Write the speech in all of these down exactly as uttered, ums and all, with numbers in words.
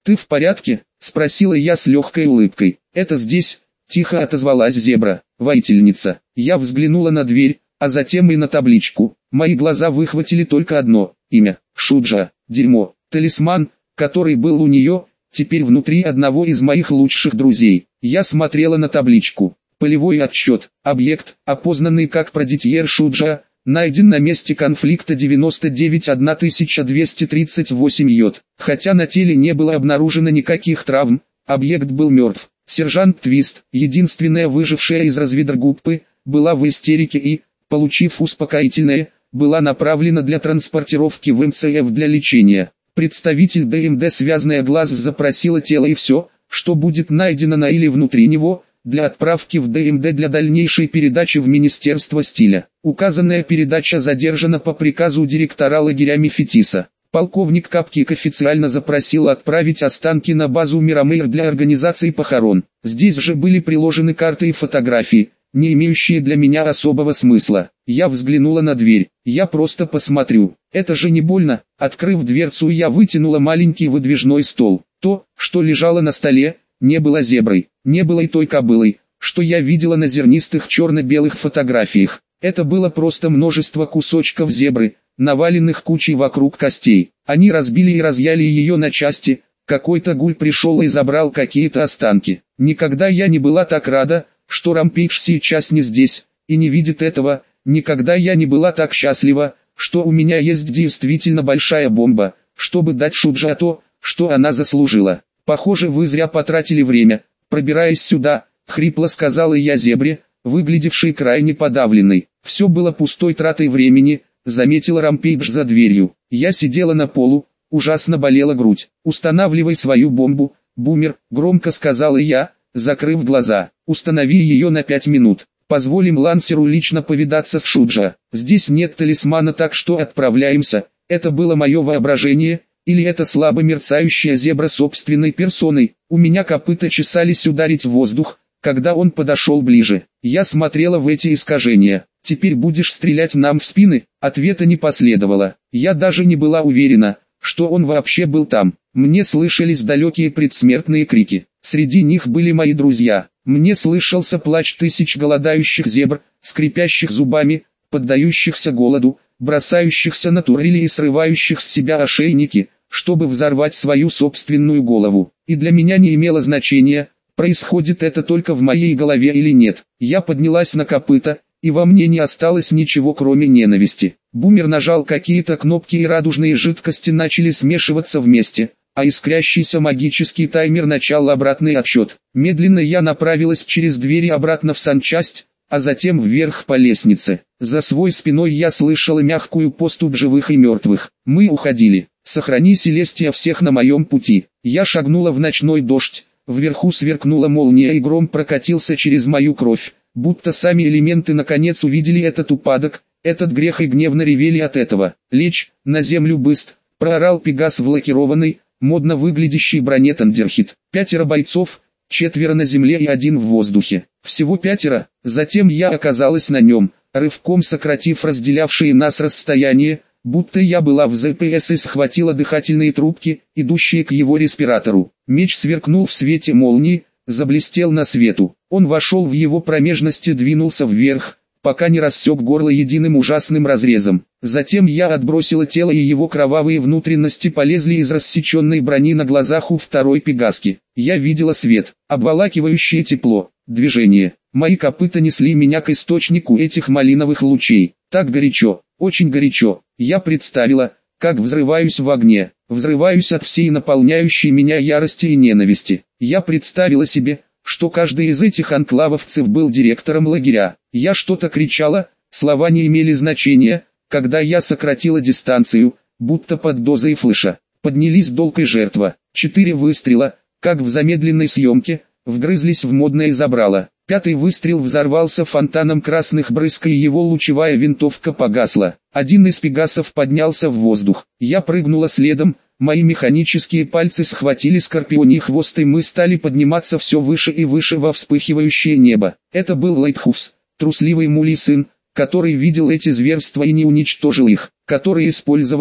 «Ты в порядке?» – спросила я с легкой улыбкой. «Это здесь?» – тихо отозвалась зебра, воительница. Я взглянула на дверь, а затем и на табличку. Мои глаза выхватили только одно – имя – Шуджа. Дерьмо. Талисман, который был у нее, теперь внутри одного из моих лучших друзей. Я смотрела на табличку. Полевой отсчет. Объект, опознанный как Прадитьер Шуджа, найден на месте конфликта девяносто девять тысяч двести тридцать восемь йод. Хотя на теле не было обнаружено никаких травм, объект был мертв. Сержант Твист, единственная выжившая из разведгруппы, была в истерике и, получив успокоительное, была направлена для транспортировки в эм цэ эф для лечения. Представитель дэ эм дэ «Связная глаз» запросила тело и все, что будет найдено на или внутри него, для отправки в дэ эм дэ для дальнейшей передачи в Министерство стиля. Указанная передача задержана по приказу директора лагеря Мефитиса. Полковник Капкик официально запросил отправить останки на базу Мирамейр для организации похорон. Здесь же были приложены карты и фотографии, не имеющие для меня особого смысла. Я взглянула на дверь. Я просто посмотрю. Это же не больно. Открыв дверцу, я вытянула маленький выдвижной стол. То, что лежало на столе, не было зеброй, не было и той кобылой, что я видела на зернистых черно-белых фотографиях. Это было просто множество кусочков зебры, наваленных кучей вокруг костей. Они разбили и разъяли ее на части. Какой-то гуль пришел и забрал какие-то останки. Никогда я не была так рада, что Рампейдж сейчас не здесь, и не видит этого. Никогда я не была так счастлива, что у меня есть действительно большая бомба, чтобы дать Шуджа то, что она заслужила. «Похоже, вы зря потратили время, пробираясь сюда», — хрипло сказала я зебре, выглядевшей крайне подавленной. «Все было пустой тратой времени», — заметил Рампейдж за дверью. Я сидела на полу, ужасно болела грудь. «Устанавливай свою бомбу, бумер», — громко сказала я, закрыв глаза. «Установи ее на пять минут. Позволим Лансеру лично повидаться с Шуджа. Здесь нет талисмана, так что отправляемся». Это было мое воображение, или это слабо мерцающая зебра собственной персоной. У меня копыта чесались ударить в воздух, когда он подошел ближе. Я смотрела в эти искажения. «Теперь будешь стрелять нам в спины?» Ответа не последовало. Я даже не была уверена, что он вообще был там. Мне слышались далекие предсмертные крики. Среди них были мои друзья. Мне слышался плач тысяч голодающих зебр, скрипящих зубами, поддающихся голоду, бросающихся на турели и срывающих с себя ошейники, чтобы взорвать свою собственную голову. И для меня не имело значения, происходит это только в моей голове или нет. Я поднялась на копыта, и во мне не осталось ничего кроме ненависти. Бумер нажал какие-то кнопки, и радужные жидкости начали смешиваться вместе, а искрящийся магический таймер начал обратный отсчет. Медленно я направилась через двери обратно в санчасть, а затем вверх по лестнице. За своей спиной я слышала мягкую поступь живых и мертвых. Мы уходили. «Сохрани, Селестия, всех на моем пути». Я шагнула в ночной дождь, вверху сверкнула молния и гром прокатился через мою кровь, будто сами элементы наконец увидели этот упадок, этот грех и гневно ревели от этого. «Лечь на землю быстро», — проорал Пегас в лакированной, модно выглядящей броне Тандерхит. Пятеро бойцов, четверо на земле и один в воздухе. Всего пятеро. Затем я оказалась на нем, рывком сократив разделявшие нас расстояние, будто я была в зэ пэ эс и схватила дыхательные трубки, идущие к его респиратору. Меч сверкнул в свете молнии, заблестел на свету. Он вошел в его промежность и двинулся вверх, пока не рассек горло единым ужасным разрезом. Затем я отбросила тело, и его кровавые внутренности полезли из рассеченной брони на глазах у второй пегаски. Я видела свет, обволакивающее тепло, движение. Мои копыта несли меня к источнику этих малиновых лучей. Так горячо, очень горячо. Я представила, как взрываюсь в огне, взрываюсь от всей наполняющей меня ярости и ненависти. Я представила себе, что каждый из этих анклавовцев был директором лагеря. Я что-то кричала, слова не имели значения, когда я сократила дистанцию, будто под дозой флеша. Поднялись долг и жертва. Четыре выстрела, как в замедленной съемке, вгрызлись в модное забрало. Пятый выстрел взорвался фонтаном красных брызг, и его лучевая винтовка погасла. Один из пегасов поднялся в воздух. Я прыгнула следом, мои механические пальцы схватили скорпионий хвост, и мы стали подниматься все выше и выше во вспыхивающее небо. Это был Лайтхуфс, трусливый мулий сын, который видел эти зверства и не уничтожил их, который использовал их.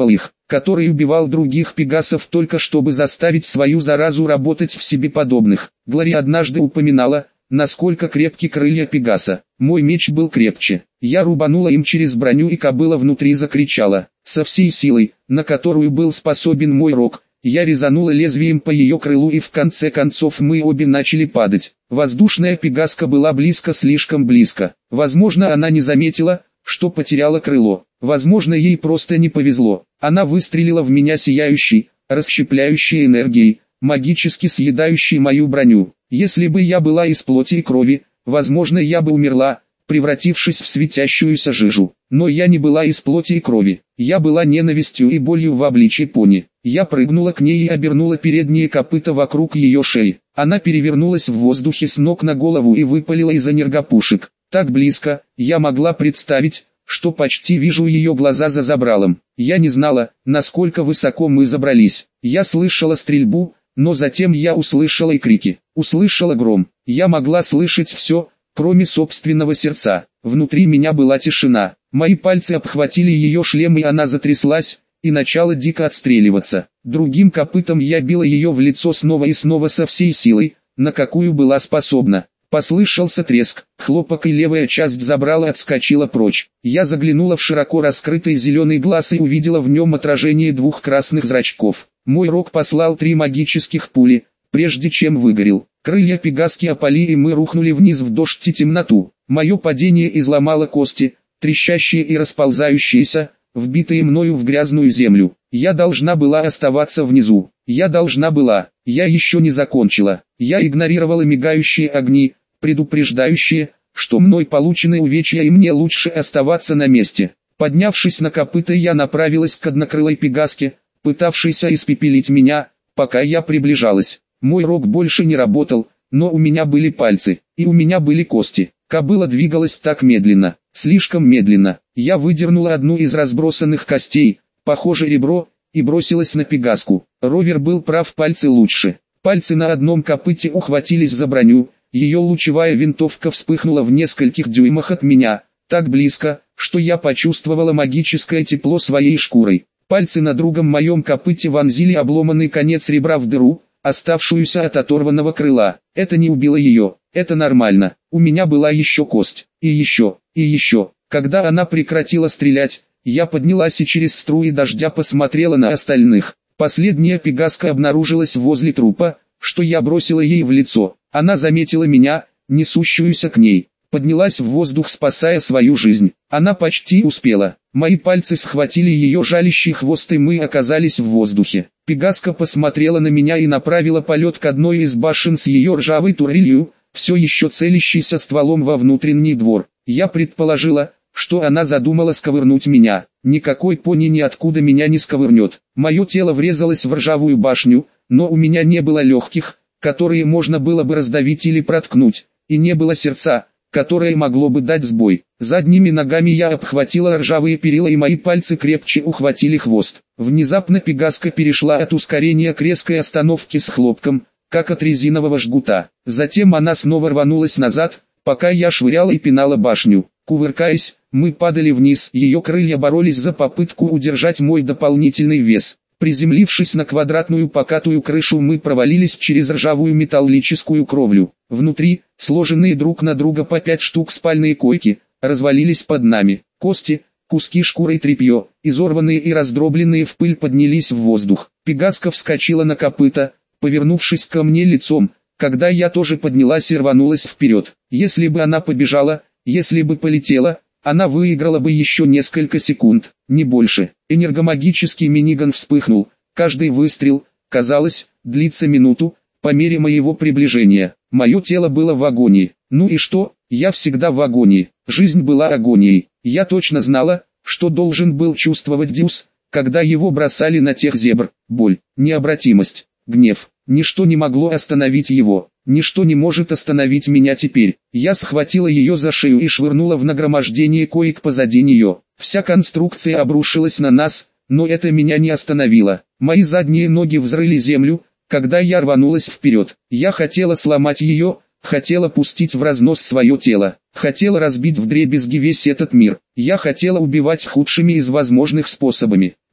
который убивал других пегасов только чтобы заставить свою заразу работать в себе подобных. Глория однажды упоминала, насколько крепки крылья пегаса. Мой меч был крепче. Я рубанула им через броню, и кобыла внутри закричала. Со всей силой, на которую был способен мой рог, я резанула лезвием по ее крылу, и в конце концов мы обе начали падать. Воздушная пегаска была близко, слишком близко. Возможно, она не заметила, что потеряла крыло. Возможно, ей просто не повезло. Она выстрелила в меня сияющей, расщепляющей энергией, магически съедающей мою броню. Если бы я была из плоти и крови, возможно, я бы умерла, превратившись в светящуюся жижу. Но я не была из плоти и крови. Я была ненавистью и болью в обличье пони. Я прыгнула к ней и обернула передние копыта вокруг ее шеи. Она перевернулась в воздухе с ног на голову и выпалила из энергопушек. Так близко, я могла представить, что почти вижу ее глаза за забралом. Я не знала, насколько высоко мы забрались. Я слышала стрельбу, но затем я услышала и крики. Услышала гром. Я могла слышать все, кроме собственного сердца. Внутри меня была тишина. Мои пальцы обхватили ее шлем, и она затряслась и начала дико отстреливаться. Другим копытом я била ее в лицо снова и снова со всей силой, на какую была способна. Послышался треск, хлопок, и левая часть забрала отскочила прочь. Я заглянула в широко раскрытый зеленый глаз и увидела в нем отражение двух красных зрачков. Мой рог послал три магических пули, прежде чем выгорел. Крылья пегаски опали, и мы рухнули вниз в дождь и темноту. Мое падение изломало кости, трещащие и расползающиеся, вбитые мною в грязную землю. Я должна была оставаться внизу. Я должна была. Я еще не закончила. Я игнорировала мигающие огни, предупреждающие, что мной получены увечья и мне лучше оставаться на месте. Поднявшись на копыта, я направилась к однокрылой пегаске, пытавшейся испепелить меня, пока я приближалась. Мой рог больше не работал, но у меня были пальцы, и у меня были кости. Кобыла двигалась так медленно, слишком медленно. Я выдернула одну из разбросанных костей, похоже ребро, и бросилась на пегаску. Ровер был прав, пальцы лучше. Пальцы на одном копыте ухватились за броню, ее лучевая винтовка вспыхнула в нескольких дюймах от меня, так близко, что я почувствовала магическое тепло своей шкурой. Пальцы на другом моем копыте вонзили обломанный конец ребра в дыру, оставшуюся от оторванного крыла. Это не убило ее, это нормально. У меня была еще кость, и еще, и еще. Когда она прекратила стрелять, я поднялась и через струи дождя посмотрела на остальных. Последняя пегаска обнаружилась возле трупа, что я бросила ей в лицо. Она заметила меня, несущуюся к ней. Поднялась в воздух, спасая свою жизнь. Она почти успела. Мои пальцы схватили ее жалящий хвост, и мы оказались в воздухе. Пегаска посмотрела на меня и направила полет к одной из башен с ее ржавой турелью, все еще целящейся стволом во внутренний двор. Я предположила, что она задумала сковырнуть меня. Никакой пони ниоткуда меня не сковырнет. Мое тело врезалось в ржавую башню, но у меня не было легких, которые можно было бы раздавить или проткнуть, и не было сердца, которое могло бы дать сбой. Задними ногами я обхватила ржавые перила, и мои пальцы крепче ухватили хвост. Внезапно пегаска перешла от ускорения к резкой остановке с хлопком, как от резинового жгута. Затем она снова рванулась назад, пока я швыряла и пинала башню. Кувыркаясь, мы падали вниз, ее крылья боролись за попытку удержать мой дополнительный вес. Приземлившись на квадратную покатую крышу, мы провалились через ржавую металлическую кровлю. Внутри, сложенные друг на друга по пять штук спальные койки, развалились под нами. Кости, куски шкуры и тряпье, изорванные и раздробленные в пыль, поднялись в воздух. Пегаска вскочила на копыта, повернувшись ко мне лицом, когда я тоже поднялась и рванулась вперед. Если бы она побежала, если бы полетела, она выиграла бы еще несколько секунд, не больше. Энергомагический миниган вспыхнул, каждый выстрел, казалось, длится минуту, по мере моего приближения. Мое тело было в агонии. Ну и что, я всегда в агонии, жизнь была агонией. Я точно знала, что должен был чувствовать Дьюс, когда его бросали на тех зебр. Боль, необратимость, гнев, ничто не могло остановить его. Ничто не может остановить меня теперь. Я схватила ее за шею и швырнула в нагромождение коек позади нее. Вся конструкция обрушилась на нас, но это меня не остановило. Мои задние ноги взрыли землю, когда я рванулась вперед. Я хотела сломать ее, хотела пустить в разнос свое тело, хотела разбить вдребезги весь этот мир. Я хотела убивать худшими из возможных способами.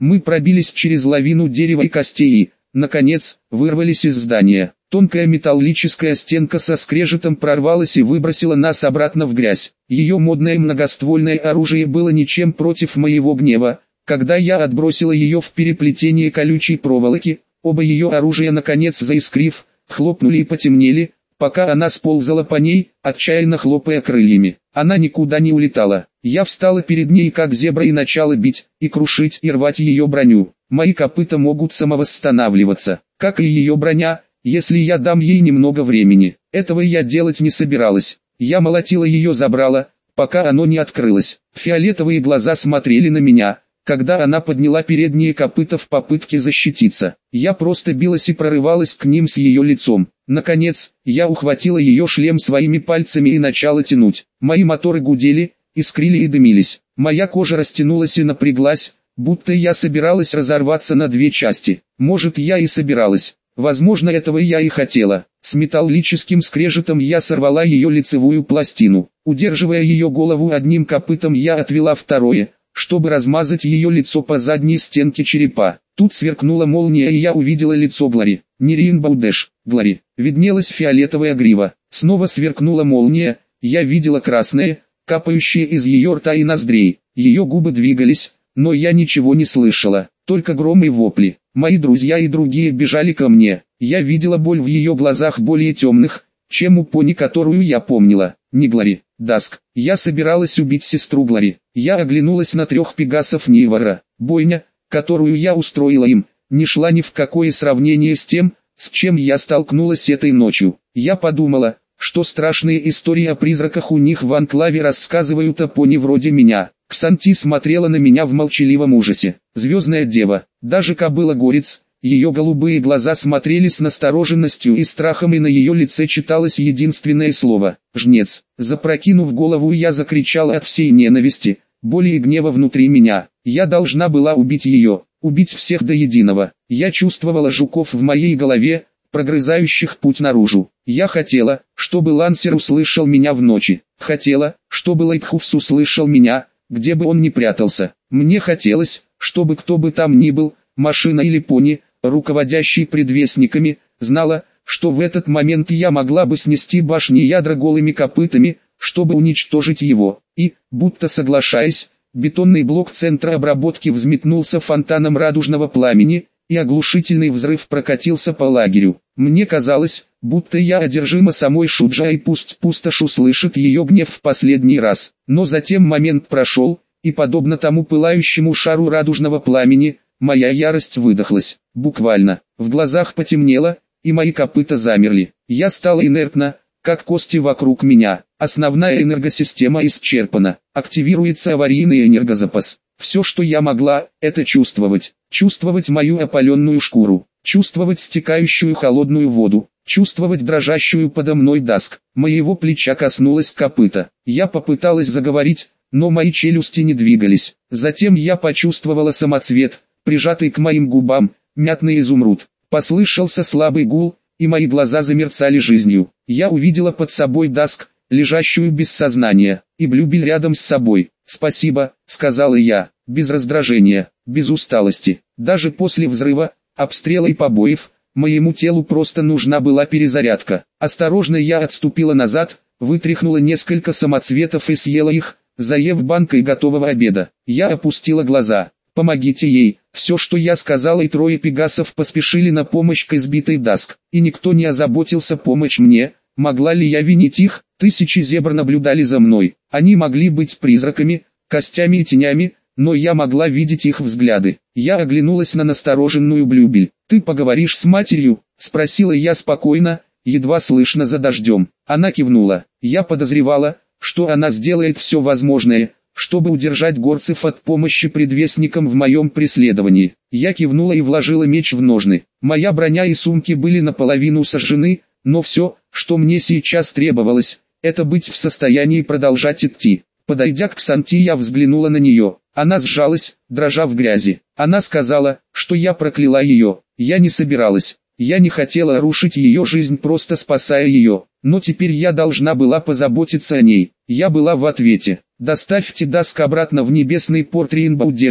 Мы пробились через лавину дерева и костей и, наконец, вырвались из здания. Тонкая металлическая стенка со скрежетом прорвалась и выбросила нас обратно в грязь. Ее модное многоствольное оружие было ничем против моего гнева. Когда я отбросила ее в переплетение колючей проволоки, оба ее оружия, наконец заискрив, хлопнули и потемнели, пока она сползала по ней, отчаянно хлопая крыльями. Она никуда не улетала. Я встала перед ней как зебра и начала бить, и крушить, и рвать ее броню. Мои копыта могут самовосстанавливаться, как и ее броня, если я дам ей немного времени. Этого я делать не собиралась. Я молотила ее забрала, пока оно не открылось. Фиолетовые глаза смотрели на меня, когда она подняла передние копыта в попытке защититься. Я просто билась и прорывалась к ним с ее лицом. Наконец, я ухватила ее шлем своими пальцами и начала тянуть. Мои моторы гудели, искрили и дымились. Моя кожа растянулась и напряглась, будто я собиралась разорваться на две части. Может, я и собиралась. Возможно, этого я и хотела. С металлическим скрежетом я сорвала ее лицевую пластину. Удерживая ее голову одним копытом, я отвела второе, чтобы размазать ее лицо по задней стенке черепа. Тут сверкнула молния, и я увидела лицо Глори. Не Рейнбоу Дэш, Глори. Виднелась фиолетовая грива. Снова сверкнула молния, я видела красное, капающее из ее рта и ноздрей. Ее губы двигались, но я ничего не слышала, только гром и вопли. Мои друзья и другие бежали ко мне. Я видела боль в ее глазах более темных, чем у пони, которую я помнила. Не Глори, Даск. Я собиралась убить сестру Глори. Я оглянулась на трех пегасов Нивора. Бойня, которую я устроила им, не шла ни в какое сравнение с тем, с чем я столкнулась этой ночью. Я подумала, что страшные истории о призраках у них в анклаве рассказывают о пони вроде меня. Ксанти смотрела на меня в молчаливом ужасе. Звездная дева, даже кобыла-горец, ее голубые глаза смотрели с настороженностью и страхом, и на ее лице читалось единственное слово – «жнец». Запрокинув голову, я закричала от всей ненависти, боли и гнева внутри меня. Я должна была убить ее, убить всех до единого. Я чувствовала жуков в моей голове, прогрызающих путь наружу. Я хотела, чтобы Лансер услышал меня в ночи. Хотела, чтобы Лайтхуфс услышал меня, где бы он ни прятался. Мне хотелось, чтобы кто бы там ни был, машина или пони, руководящий предвестниками, знала, что в этот момент я могла бы снести башни ядра голыми копытами, чтобы уничтожить его. И, будто соглашаясь, бетонный блок центра обработки взметнулся фонтаном радужного пламени, и оглушительный взрыв прокатился по лагерю. Мне казалось, будто я одержима самой Шуджа, и пусть пустошь услышит ее гнев в последний раз. Но затем момент прошел, и подобно тому пылающему шару радужного пламени, моя ярость выдохлась. Буквально, в глазах потемнело, и мои копыта замерли. Я стала инертна, как кости вокруг меня. Основная энергосистема исчерпана. Активируется аварийный энергозапас. Все, что я могла, это чувствовать. Чувствовать мою опаленную шкуру. Чувствовать стекающую холодную воду. Чувствовать дрожащую подо мной Даск. Моего плеча коснулась копыта. Я попыталась заговорить, но мои челюсти не двигались. Затем я почувствовала самоцвет, прижатый к моим губам, мятный изумруд. Послышался слабый гул, и мои глаза замерцали жизнью. Я увидела под собой Даск, лежащую без сознания, и Блюбель рядом с собой. «Спасибо», — сказала я, без раздражения, без усталости. Даже после взрыва, обстрела и побоев, моему телу просто нужна была перезарядка. Осторожно я отступила назад, вытряхнула несколько самоцветов и съела их, заев банкой готового обеда. Я опустила глаза. «Помогите ей», все, что я сказала, и трое пегасов поспешили на помощь к избитой Даск. И никто не озаботился помочь мне. Могла ли я винить их? Тысячи зебр наблюдали за мной. Они могли быть призраками, костями и тенями, но я могла видеть их взгляды. Я оглянулась на настороженную Блюбель. «Ты поговоришь с матерью?» — спросила я спокойно, едва слышно за дождем. Она кивнула. Я подозревала, что она сделает все возможное, чтобы удержать горцев от помощи предвестникам в моем преследовании. Я кивнула и вложила меч в ножны. Моя броня и сумки были наполовину сожжены, но все, что мне сейчас требовалось, это быть в состоянии продолжать идти. Подойдя к Ксанти, я взглянула на нее. Она сжалась, дрожа в грязи. Она сказала, что я прокляла ее. Я не собиралась. Я не хотела рушить ее жизнь, просто спасая ее. Но теперь я должна была позаботиться о ней. Я была в ответе. «Доставьте Даск обратно в небесный порт Рейнбоу Дэш»,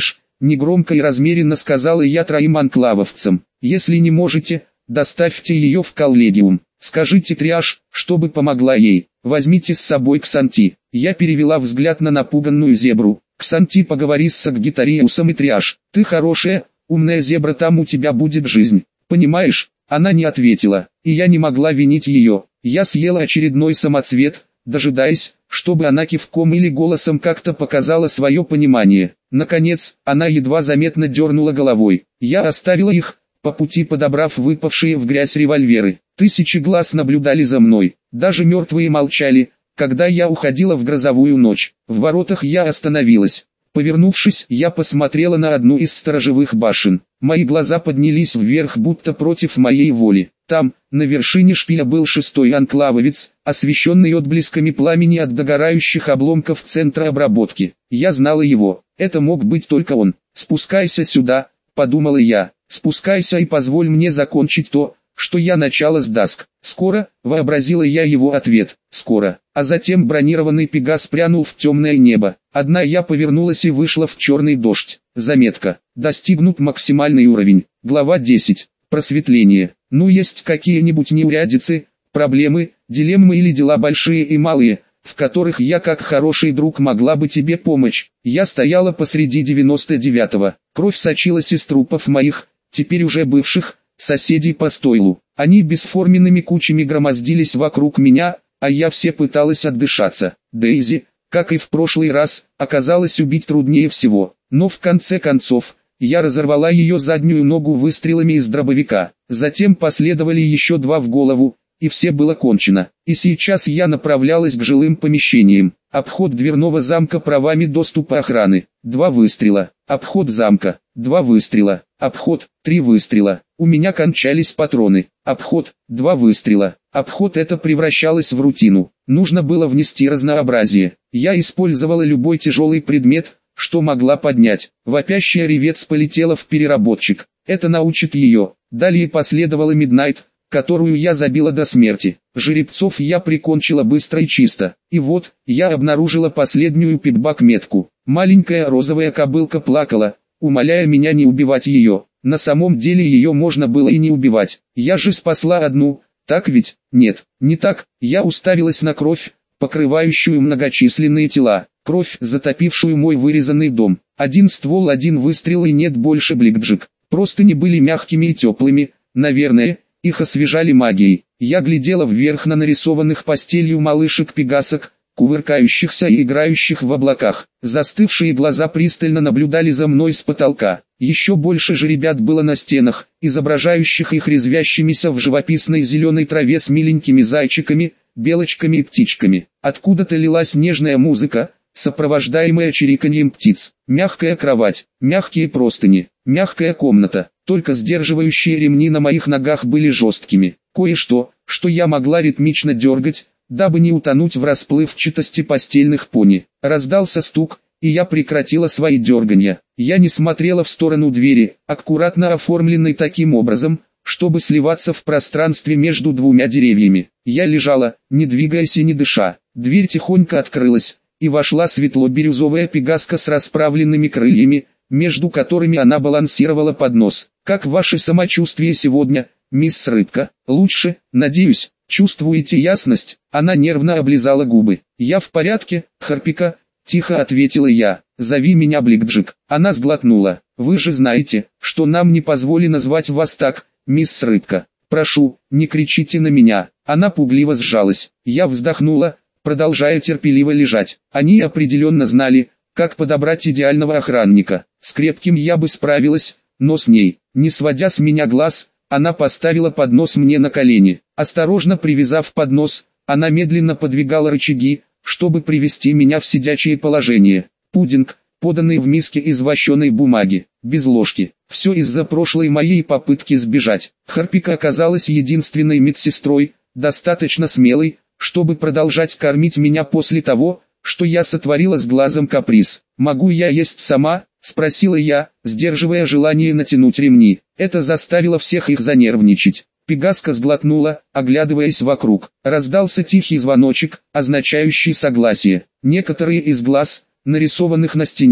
негромко и размеренно сказала я троим анклавовцам. Если не можете, доставьте ее в коллегиум. Скажите Триаш, чтобы помогла ей. Возьмите с собой Ксанти. Я перевела взгляд на напуганную зебру. Ксанти, поговори с Саггитариусом и Триаш. Ты хорошая, умная зебра, там у тебя будет жизнь. Понимаешь? Она не ответила, и я не могла винить ее. Я съела очередной самоцвет, дожидаясь, чтобы она кивком или голосом как-то показала свое понимание. Наконец, она едва заметно дернула головой. Я оставила их, по пути подобрав выпавшие в грязь револьверы. Тысячи глаз наблюдали за мной, даже мертвые молчали, когда я уходила в грозовую ночь. В воротах я остановилась. Повернувшись, я посмотрела на одну из сторожевых башен. Мои глаза поднялись вверх, будто против моей воли. Там, на вершине шпиля, был шестой анклавовец, освещенный отблесками пламени от догорающих обломков центра обработки. Я знала его. Это мог быть только он. «Спускайся сюда», — подумала я. «Спускайся и позволь мне закончить то, что я начала с Даск». «Скоро», — вообразила я его ответ, «скоро». А затем бронированный Пегас прянул в темное небо. Одна я повернулась и вышла в черный дождь. Заметка. Достигнут максимальный уровень. Глава десять. Просветление. Ну, есть какие-нибудь неурядицы, проблемы, дилеммы или дела большие и малые, в которых я как хороший друг могла бы тебе помочь. Я стояла посреди девяносто девятого. Кровь сочилась из трупов моих, теперь уже бывших, соседей по стойлу. Они бесформенными кучами громоздились вокруг меня, а я все пыталась отдышаться. Дейзи, как и в прошлый раз, оказалось убить труднее всего. Но в конце концов, я разорвала ее заднюю ногу выстрелами из дробовика. Затем последовали еще два в голову, и все было кончено. И сейчас я направлялась к жилым помещениям. Обход дверного замка правами доступа охраны. Два выстрела. Обход замка. Два выстрела. Обход. Три выстрела. У меня кончались патроны. Обход. Два выстрела. Обход. Это превращалось в рутину. Нужно было внести разнообразие. Я использовала любой тяжелый предмет, что могла поднять. Вопящая ревец полетела в переработчик. Это научит ее. Далее последовала Миднайт, которую я забила до смерти. Жеребцов я прикончила быстро и чисто. И вот, я обнаружила последнюю пидбак-метку. Маленькая розовая кобылка плакала, умоляя меня не убивать ее. На самом деле ее можно было и не убивать. Я же спасла одну, так ведь? Нет, не так. Я уставилась на кровь, покрывающую многочисленные тела. Кровь, затопившую мой вырезанный дом. Один ствол, один выстрел и нет больше Бликджик. Простыни были мягкими и теплыми, наверное, их освежали магией. Я глядела вверх на нарисованных постелью малышек-пегасок, кувыркающихся и играющих в облаках. Застывшие глаза пристально наблюдали за мной с потолка. Еще больше жеребят было на стенах, изображающих их резвящимися в живописной зеленой траве с миленькими зайчиками, белочками и птичками. Откуда-то лилась нежная музыка, сопровождаемая чириканьем птиц. Мягкая кровать, мягкие простыни, мягкая комната, только сдерживающие ремни на моих ногах были жесткими. Кое-что, что я могла ритмично дергать, дабы не утонуть в расплывчатости постельных пони. Раздался стук, и я прекратила свои дерганья. Я не смотрела в сторону двери, аккуратно оформленной таким образом, чтобы сливаться в пространстве между двумя деревьями. Я лежала, не двигаясь и не дыша. Дверь тихонько открылась, и вошла светло-бирюзовая пегаска с расправленными крыльями, между которыми она балансировала поднос. «Как ваше самочувствие сегодня, мисс Рыбка? Лучше, надеюсь, чувствуете ясность?» Она нервно облизала губы. «Я в порядке, Харпика», — тихо ответила я. «Зови меня Бликджик». Она сглотнула. «Вы же знаете, что нам не позволено звать вас так, мисс Рыбка. Прошу, не кричите на меня». Она пугливо сжалась. Я вздохнула, продолжая терпеливо лежать. Они определенно знали, как подобрать идеального охранника. С крепким я бы справилась, но с ней, не сводя с меня глаз, она поставила поднос мне на колени. Осторожно привязав поднос, она медленно подвигала рычаги, чтобы привести меня в сидячее положение. Пудинг, поданный в миске из вощеной бумаги, без ложки. Все из-за прошлой моей попытки сбежать. Харпика оказалась единственной медсестрой, достаточно смелой, чтобы продолжать кормить меня после того, что я сотворила с глазом Каприз. «Могу я есть сама?» — спросила я, сдерживая желание натянуть ремни. Это заставило всех их занервничать. Пегаска сглотнула, оглядываясь вокруг. Раздался тихий звоночек, означающий согласие. Некоторые из глаз, нарисованных на стене,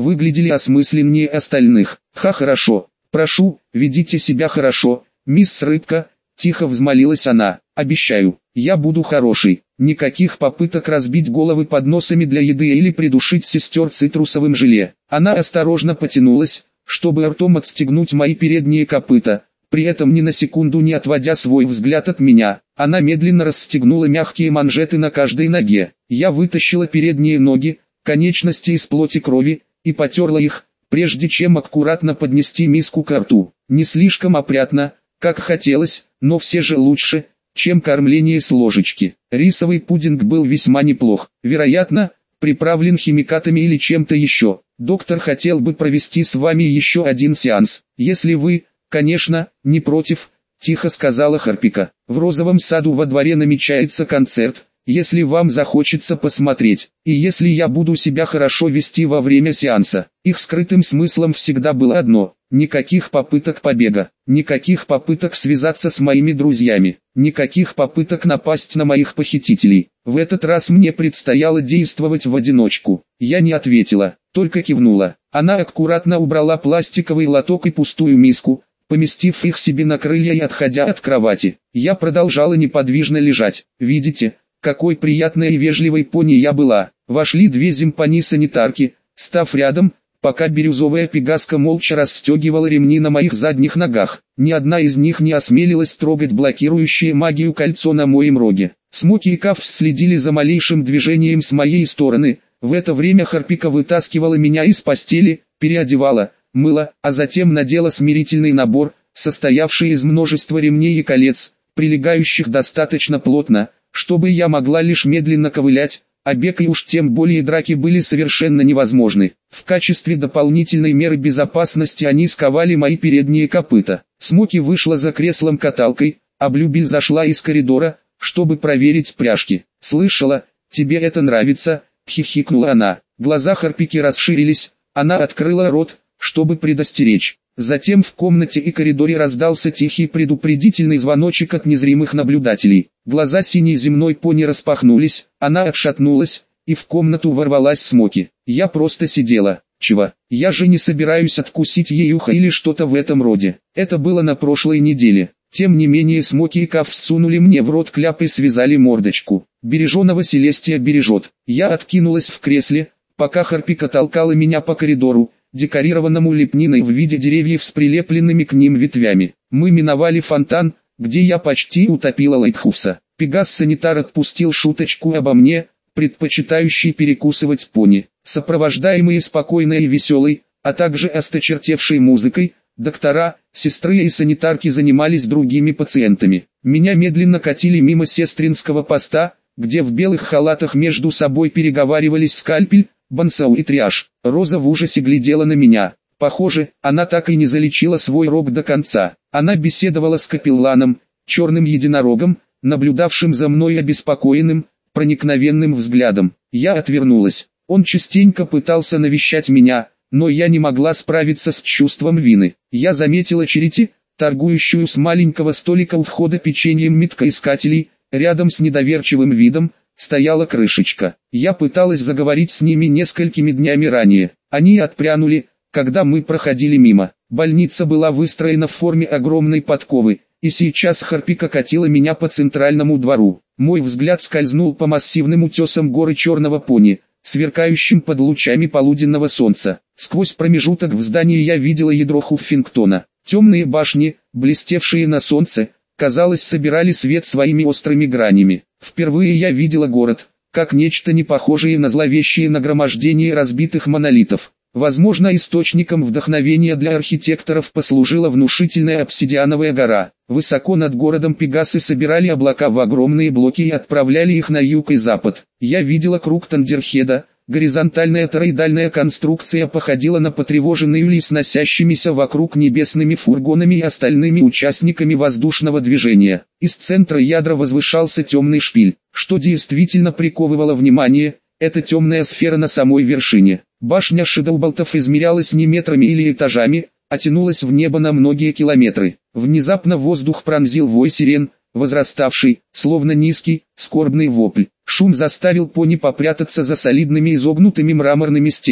выглядели осмысленнее остальных. «Ха, хорошо. Прошу, ведите себя хорошо, мисс Рыбка», — тихо взмолилась она. «Обещаю, я буду хорошей. Никаких попыток разбить головы подносами для еды или придушить сестер цитрусовым желе». Она осторожно потянулась, чтобы ртом отстегнуть мои передние копыта, при этом ни на секунду не отводя свой взгляд от меня. Она медленно расстегнула мягкие манжеты на каждой ноге. Я вытащила передние ноги, конечности из плоти крови, и потерла их, прежде чем аккуратно поднести миску к рту. Не слишком опрятно, как хотелось, но все же лучше, чем кормление с ложечки. Рисовый пудинг был весьма неплох, вероятно, приправлен химикатами или чем-то еще. Доктор хотел бы провести с вами еще один сеанс, если вы, конечно, не против, тихо сказала Харпика. В розовом саду во дворе намечается концерт, если вам захочется посмотреть, и если я буду себя хорошо вести во время сеанса. Их скрытым смыслом всегда было одно: никаких попыток побега, никаких попыток связаться с моими друзьями, никаких попыток напасть на моих похитителей. В этот раз мне предстояло действовать в одиночку. Я не ответила, только кивнула. Она аккуратно убрала пластиковый лоток и пустую миску, поместив их себе на крылья и отходя от кровати. Я продолжала неподвижно лежать. «Видите, какой приятной и вежливой пони я была». Вошли две зимпани-санитарки, став рядом, пока бирюзовая пегаска молча расстегивала ремни на моих задних ногах. Ни одна из них не осмелилась трогать блокирующее магию кольцо на моем роге. Смоки и Каф следили за малейшим движением с моей стороны. В это время Харпика вытаскивала меня из постели, переодевала, мыла, а затем надела смирительный набор, состоявший из множества ремней и колец, прилегающих достаточно плотно, чтобы я могла лишь медленно ковылять, а бег и уж тем более драки были совершенно невозможны. В качестве дополнительной меры безопасности они сковали мои передние копыта. Смоки вышла за креслом-каталкой, а Блюбель зашла из коридора, чтобы проверить пряжки. «Слышала, тебе это нравится?» — хихикнула она. Глаза Харпики расширились, она открыла рот, чтобы предостеречь. Затем в комнате и коридоре раздался тихий предупредительный звоночек от незримых наблюдателей. Глаза синей земной пони распахнулись, она отшатнулась, и в комнату ворвалась Смоки. Я просто сидела. Чего? Я же не собираюсь откусить ей ухо или что-то в этом роде. Это было на прошлой неделе. Тем не менее Смоки и Каф всунули мне в рот кляп и связали мордочку. Береженого Селестия бережет. Я откинулась в кресле, пока Харпика толкала меня по коридору, декорированному лепниной в виде деревьев с прилепленными к ним ветвями. Мы миновали фонтан, где я почти утопила Лайтхуса. Пегас-санитар отпустил шуточку обо мне, предпочитающий перекусывать пони. Сопровождаемые спокойной и веселой, а также осточертевшей музыкой, доктора, сестры и санитарки занимались другими пациентами. Меня медленно катили мимо сестринского поста, где в белых халатах между собой переговаривались Скальпель, Бансау и Триаж. Роза в ужасе глядела на меня. Похоже, она так и не залечила свой рог до конца. Она беседовала с капелланом, черным единорогом, наблюдавшим за мной обеспокоенным, проникновенным взглядом. Я отвернулась. Он частенько пытался навещать меня, но я не могла справиться с чувством вины. Я заметила Черити, торгующую с маленького столика у входа печеньем меткоискателей, рядом с недоверчивым видом стояла крышечка. Я пыталась заговорить с ними несколькими днями ранее. Они отпрянули, когда мы проходили мимо. Больница была выстроена в форме огромной подковы, и сейчас Харпика катила меня по центральному двору. Мой взгляд скользнул по массивным утесам горы черного пони, сверкающим под лучами полуденного солнца. Сквозь промежуток в здании я видела ядро Хуффингтона. Темные башни, блестевшие на солнце, казалось, собирали свет своими острыми гранями. Впервые я видела город, как нечто не похожее на зловещее нагромождение разбитых монолитов. Возможно, источником вдохновения для архитекторов послужила внушительная обсидиановая гора. Высоко над городом Пегасы собирали облака в огромные блоки и отправляли их на юг и запад. Я видела круг Тандерхеда. Горизонтальная тороидальная конструкция походила на потревоженный улей, носящимися вокруг небесными фургонами и остальными участниками воздушного движения. Из центра ядра возвышался темный шпиль, что действительно приковывало внимание. Это темная сфера на самой вершине. Башня Шидоуболтов измерялась не метрами или этажами, а тянулась в небо на многие километры. Внезапно воздух пронзил вой сирен, возраставший, словно низкий, скорбный вопль. Шум заставил пони попрятаться за солидными изогнутыми мраморными стенами.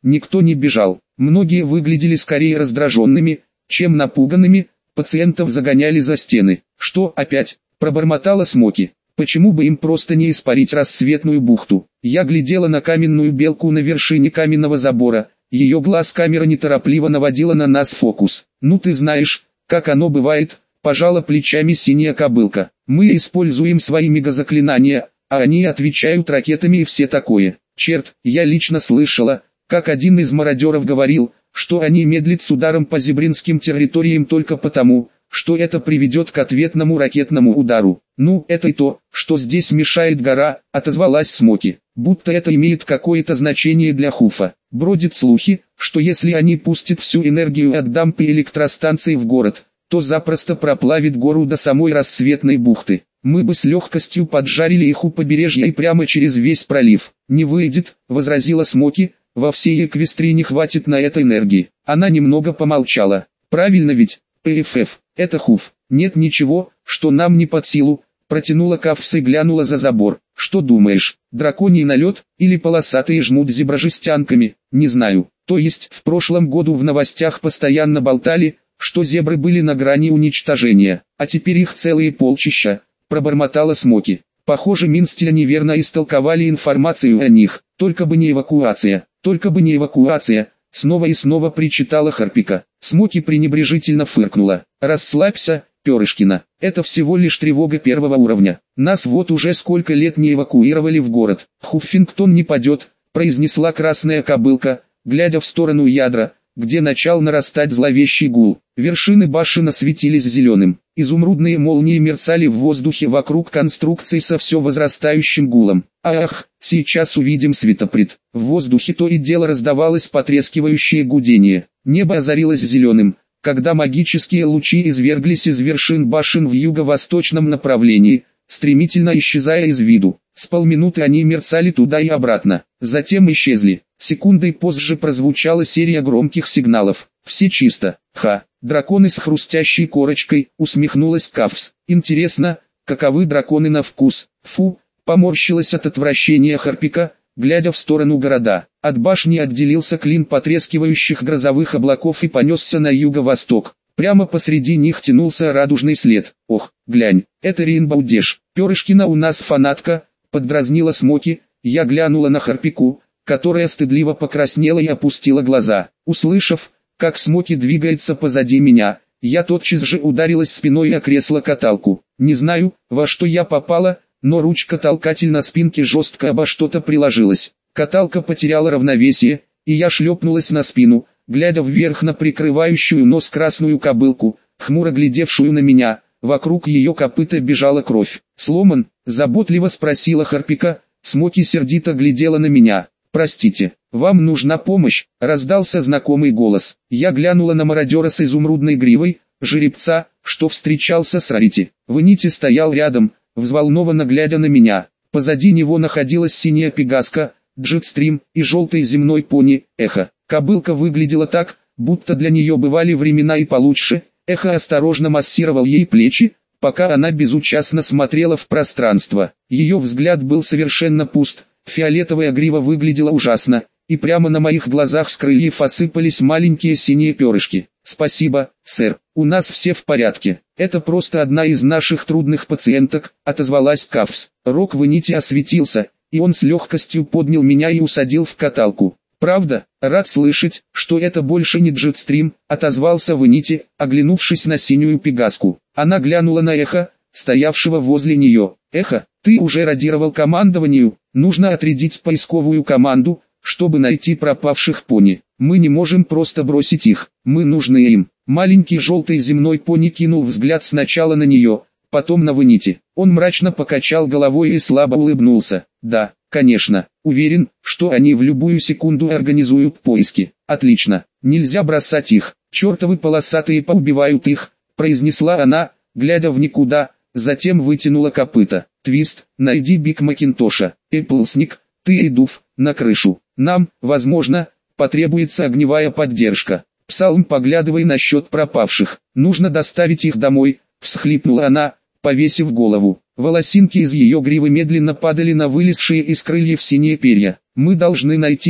Никто не бежал. Многие выглядели скорее раздраженными, чем напуганными. Пациентов загоняли за стены. «Что опять?» – пробормотала Смоки. «Почему бы им просто не испарить рассветную бухту?» Я глядела на каменную белку на вершине каменного забора. Ее глаз камера неторопливо наводила на нас фокус. «Ну ты знаешь, как оно бывает», – пожала плечами синяя кобылка. «Мы используем свои мегазаклинания, а они отвечают ракетами и все такое. Черт, я лично слышала, как один из мародеров говорил, что они медлят с ударом по зебринским территориям только потому, что это приведет к ответному ракетному удару. Ну, это и то, что здесь мешает гора», — отозвалась Смоки. «Будто это имеет какое-то значение для Хуфа. Бродят слухи, что если они пустят всю энергию от дампы электростанции в город, то запросто проплавит гору до самой рассветной бухты. Мы бы с легкостью поджарили их у побережья и прямо через весь пролив». «Не выйдет», — возразила Смоки. «Во всей Эквестрии не хватит на это энергии». Она немного помолчала. «Правильно ведь, ПФФ, это Хуф. Нет ничего, что нам не под силу», — протянула Кафс и глянула за забор. «Что думаешь, драконий налет, или полосатые жмут зеброжестянками? Не знаю. То есть, в прошлом году в новостях постоянно болтали, что зебры были на грани уничтожения, а теперь их целые полчища», — пробормотала Смоки. «Похоже, Минстеля неверно истолковали информацию о них. Только бы не эвакуация, только бы не эвакуация», — снова и снова причитала Харпика. Смоки пренебрежительно фыркнула. «Расслабься, Перышкина, это всего лишь тревога первого уровня. Нас вот уже сколько лет не эвакуировали в город. Хуффингтон не падет», — произнесла красная кобылка, глядя в сторону ядра, где начал нарастать зловещий гул. Вершины башен осветились зеленым. Изумрудные молнии мерцали в воздухе вокруг конструкции со все возрастающим гулом. «Ах, сейчас увидим светопред». В воздухе то и дело раздавалось потрескивающее гудение. Небо озарилось зеленым, когда магические лучи изверглись из вершин башен в юго-восточном направлении, стремительно исчезая из виду. С полминуты они мерцали туда и обратно, затем исчезли. Секундой позже прозвучала серия громких сигналов. «Все чисто». «Ха, драконы с хрустящей корочкой», — усмехнулась Кафс. «Интересно, каковы драконы на вкус?» «Фу», — поморщилась от отвращения Харпика, глядя в сторону города. От башни отделился клин потрескивающих грозовых облаков и понесся на юго-восток. Прямо посреди них тянулся радужный след. «Ох, глянь, это Рейнбоу Дэш. Перышкина у нас фанатка», — поддразнила Смоки. Я глянула на Харпику, которая стыдливо покраснела и опустила глаза. Услышав, как Смоки двигается позади меня, я тотчас же ударилась спиной о кресло-каталку. Не знаю, во что я попала, но ручка-толкатель на спинке жестко обо что-то приложилась. Каталка потеряла равновесие, и я шлепнулась на спину, глядя вверх на прикрывающую нос красную кобылку, хмуро глядевшую на меня. Вокруг ее копыта бежала кровь. «Сломан?» – заботливо спросила Харпика. Смоки сердито глядела на меня. «Простите, вам нужна помощь?» – раздался знакомый голос. Я глянула на мародера с изумрудной гривой, жеребца, что встречался с Рарити. Вынити стоял рядом, взволнованно глядя на меня. Позади него находилась синяя пегаска, джетстрим и желтый земной пони, Эхо. Кобылка выглядела так, будто для нее бывали времена и получше. Эхо осторожно массировал ей плечи, пока она безучастно смотрела в пространство. Ее взгляд был совершенно пуст, фиолетовая грива выглядела ужасно, и прямо на моих глазах с крыльев осыпались маленькие синие перышки. «Спасибо, сэр, у нас все в порядке. Это просто одна из наших трудных пациенток», — отозвалась Кафс. Рог Вынити осветился, и он с легкостью поднял меня и усадил в каталку. «Правда? Рад слышать, что это больше не джетстрим», — отозвался Вынити, оглянувшись на синюю пегаску. Она глянула на Эхо, стоявшего возле нее. «Эхо, ты уже радировал командованию, нужно отрядить поисковую команду, чтобы найти пропавших пони. Мы не можем просто бросить их, мы нужны им». Маленький желтый земной пони кинул взгляд сначала на нее, потом на Вынити. Он мрачно покачал головой и слабо улыбнулся. «Да, конечно, уверен, что они в любую секунду организуют поиски. Отлично, нельзя бросать их, чертовы полосатые поубивают их», произнесла она, глядя в никуда, затем вытянула копыта. «Твист, найди Биг Макинтоша, Эпплсник, ты и Дуф, на крышу. Нам, возможно, потребуется огневая поддержка. Псалм, поглядывай на счет пропавших. Нужно доставить их домой», всхлипнула она, повесив голову. Волосинки из ее гривы медленно падали на вылезшие из крыльев синие перья. «Мы должны найти их.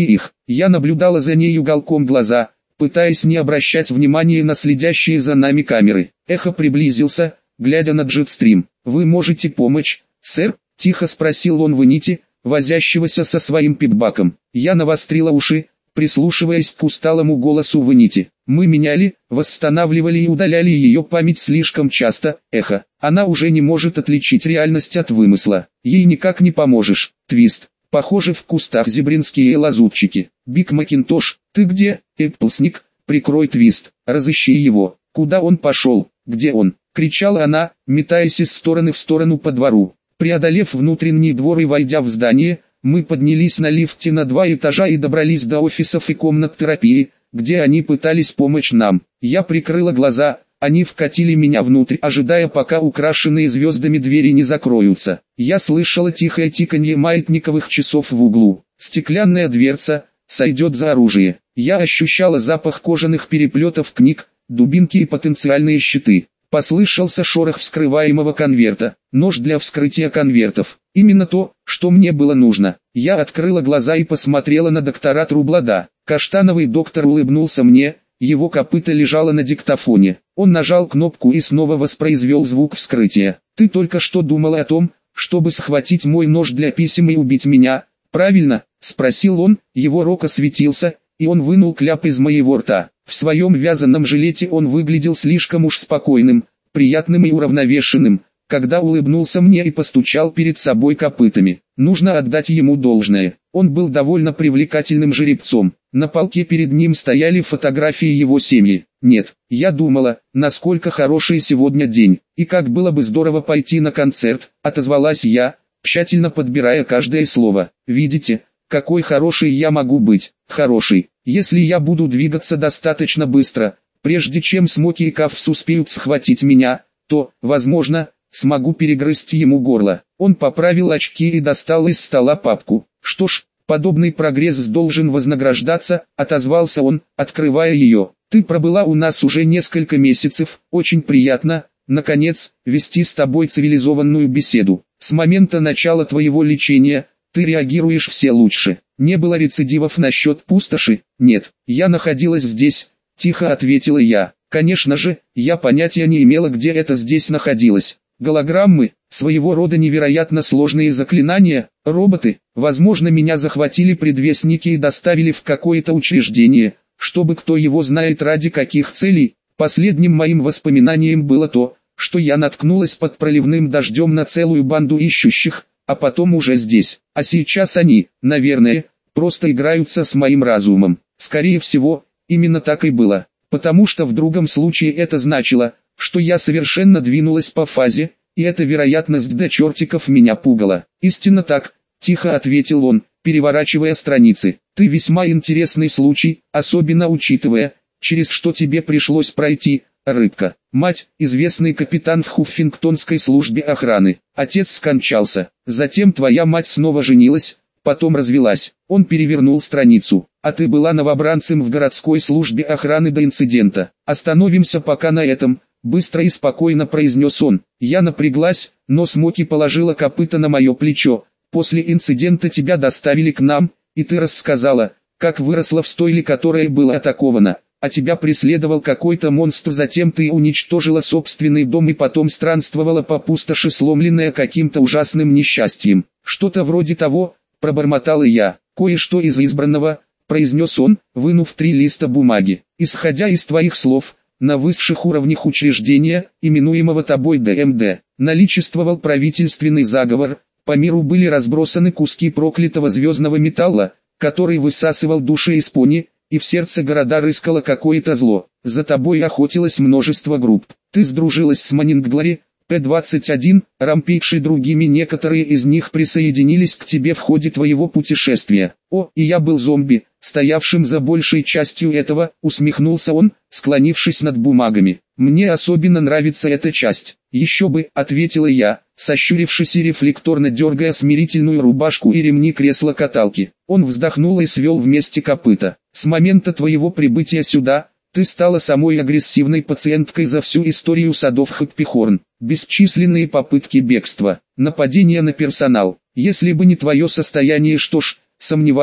Я наблюдала за ней уголком глаза, пытаясь не обращать внимания на следящие за нами камеры. Эхо приблизился, глядя на джетстрим. «Вы можете помочь, сэр?» – тихо спросил он Венити, возящегося со своим пикбаком. Я навострила уши, прислушиваясь к усталому голосу Венити. Мы меняли, восстанавливали и удаляли ее память слишком часто. Эхо. Она уже не может отличить реальность от вымысла. Ей никак не поможешь. Твист. Похоже, в кустах зебринские лазутчики. Биг Макинтош, ты где? Эпплсник, прикрой Твист. Разыщи его. Куда он пошел? Где он? Кричала она, метаясь из стороны в сторону по двору. Преодолев внутренний двор и войдя в здание, мы поднялись на лифте на два этажа и добрались до офисов и комнат терапии, где они пытались помочь нам. Я прикрыла глаза, они вкатили меня внутрь, ожидая, пока украшенные звездами двери не закроются. Я слышала тихое тиканье маятниковых часов в углу. Стеклянная дверца, сойдет за оружие. Я ощущала запах кожаных переплетов книг, дубинки и потенциальные щиты. Послышался шорох вскрываемого конверта, нож для вскрытия конвертов. Именно то, что мне было нужно. Я открыла глаза и посмотрела на доктора Трублада. Каштановый доктор улыбнулся мне, его копыто лежало на диктофоне. Он нажал кнопку и снова воспроизвел звук вскрытия. «Ты только что думала о том, чтобы схватить мой нож для писем и убить меня, правильно?» – спросил он, его рог осветился, и он вынул кляп из моего рта. В своем вязаном жилете он выглядел слишком уж спокойным, приятным и уравновешенным, когда улыбнулся мне и постучал перед собой копытами. Нужно отдать ему должное. Он был довольно привлекательным жеребцом. На полке перед ним стояли фотографии его семьи. Нет, я думала, насколько хороший сегодня день, и как было бы здорово пойти на концерт, отозвалась я, тщательно подбирая каждое слово. Видите, какой хороший я могу быть, хороший, если я буду двигаться достаточно быстро, прежде чем Смоки и Кафс успеют схватить меня, то, возможно, смогу перегрызть ему горло. Он поправил очки и достал из стола папку. Что ж, подобный прогресс должен вознаграждаться, отозвался он, открывая ее. Ты пробыла у нас уже несколько месяцев, очень приятно, наконец, вести с тобой цивилизованную беседу. С момента начала твоего лечения, ты реагируешь все лучше. Не было рецидивов насчет пустоши? Нет, я находилась здесь, тихо ответила я. Конечно же, я понятия не имела, где это здесь находилось. Голограммы, своего рода невероятно сложные заклинания, роботы, возможно, меня захватили предвестники и доставили в какое-то учреждение, чтобы кто его знает ради каких целей. Последним моим воспоминанием было то, что я наткнулась под проливным дождем на целую банду ищущих, а потом уже здесь. А сейчас они, наверное, просто играются с моим разумом. Скорее всего, именно так и было, потому что в другом случае это значило, что я совершенно двинулась по фазе, и эта вероятность до чертиков меня пугала. Истинно так, тихо ответил он, переворачивая страницы. Ты весьма интересный случай, особенно учитывая, через что тебе пришлось пройти, рыбка. Мать, известный капитан в Хуффингтонской службе охраны. Отец скончался. Затем твоя мать снова женилась, потом развелась. Он перевернул страницу. А ты была новобранцем в городской службе охраны до инцидента. Остановимся пока на этом, быстро и спокойно произнес он. Я напряглась, но Смоки положила копыто на мое плечо. После инцидента тебя доставили к нам, и ты рассказала, как выросла в стойле, которое было атаковано. А тебя преследовал какой-то монстр, затем ты уничтожила собственный дом и потом странствовала по пустоши, сломленная каким-то ужасным несчастьем. Что-то вроде того, пробормотала я. Кое-что из избранного, произнес он, вынув три листа бумаги. Исходя из твоих слов, на высших уровнях учреждения, именуемого тобой ДМД, наличествовал правительственный заговор, по миру были разбросаны куски проклятого звездного металла, который высасывал души из пони, и в сердце города рыскало какое-то зло. За тобой охотилось множество групп. Ты сдружилась с Маннинглори, П двадцать один, Рампейдж и другими, некоторые из них присоединились к тебе в ходе твоего путешествия. О, и я был зомби, стоявшим за большей частью этого, усмехнулся он, склонившись над бумагами. Мне особенно нравится эта часть. Еще бы, ответила я, сощурившись и рефлекторно дергая смирительную рубашку и ремни кресла-каталки. Он вздохнул и свел вместе копыта. С момента твоего прибытия сюда, ты стала самой агрессивной пациенткой за всю историю садов Хэппихорн. Бесчисленные попытки бегства, нападения на персонал. Если бы не твое состояние, что ж, сомневаюсь,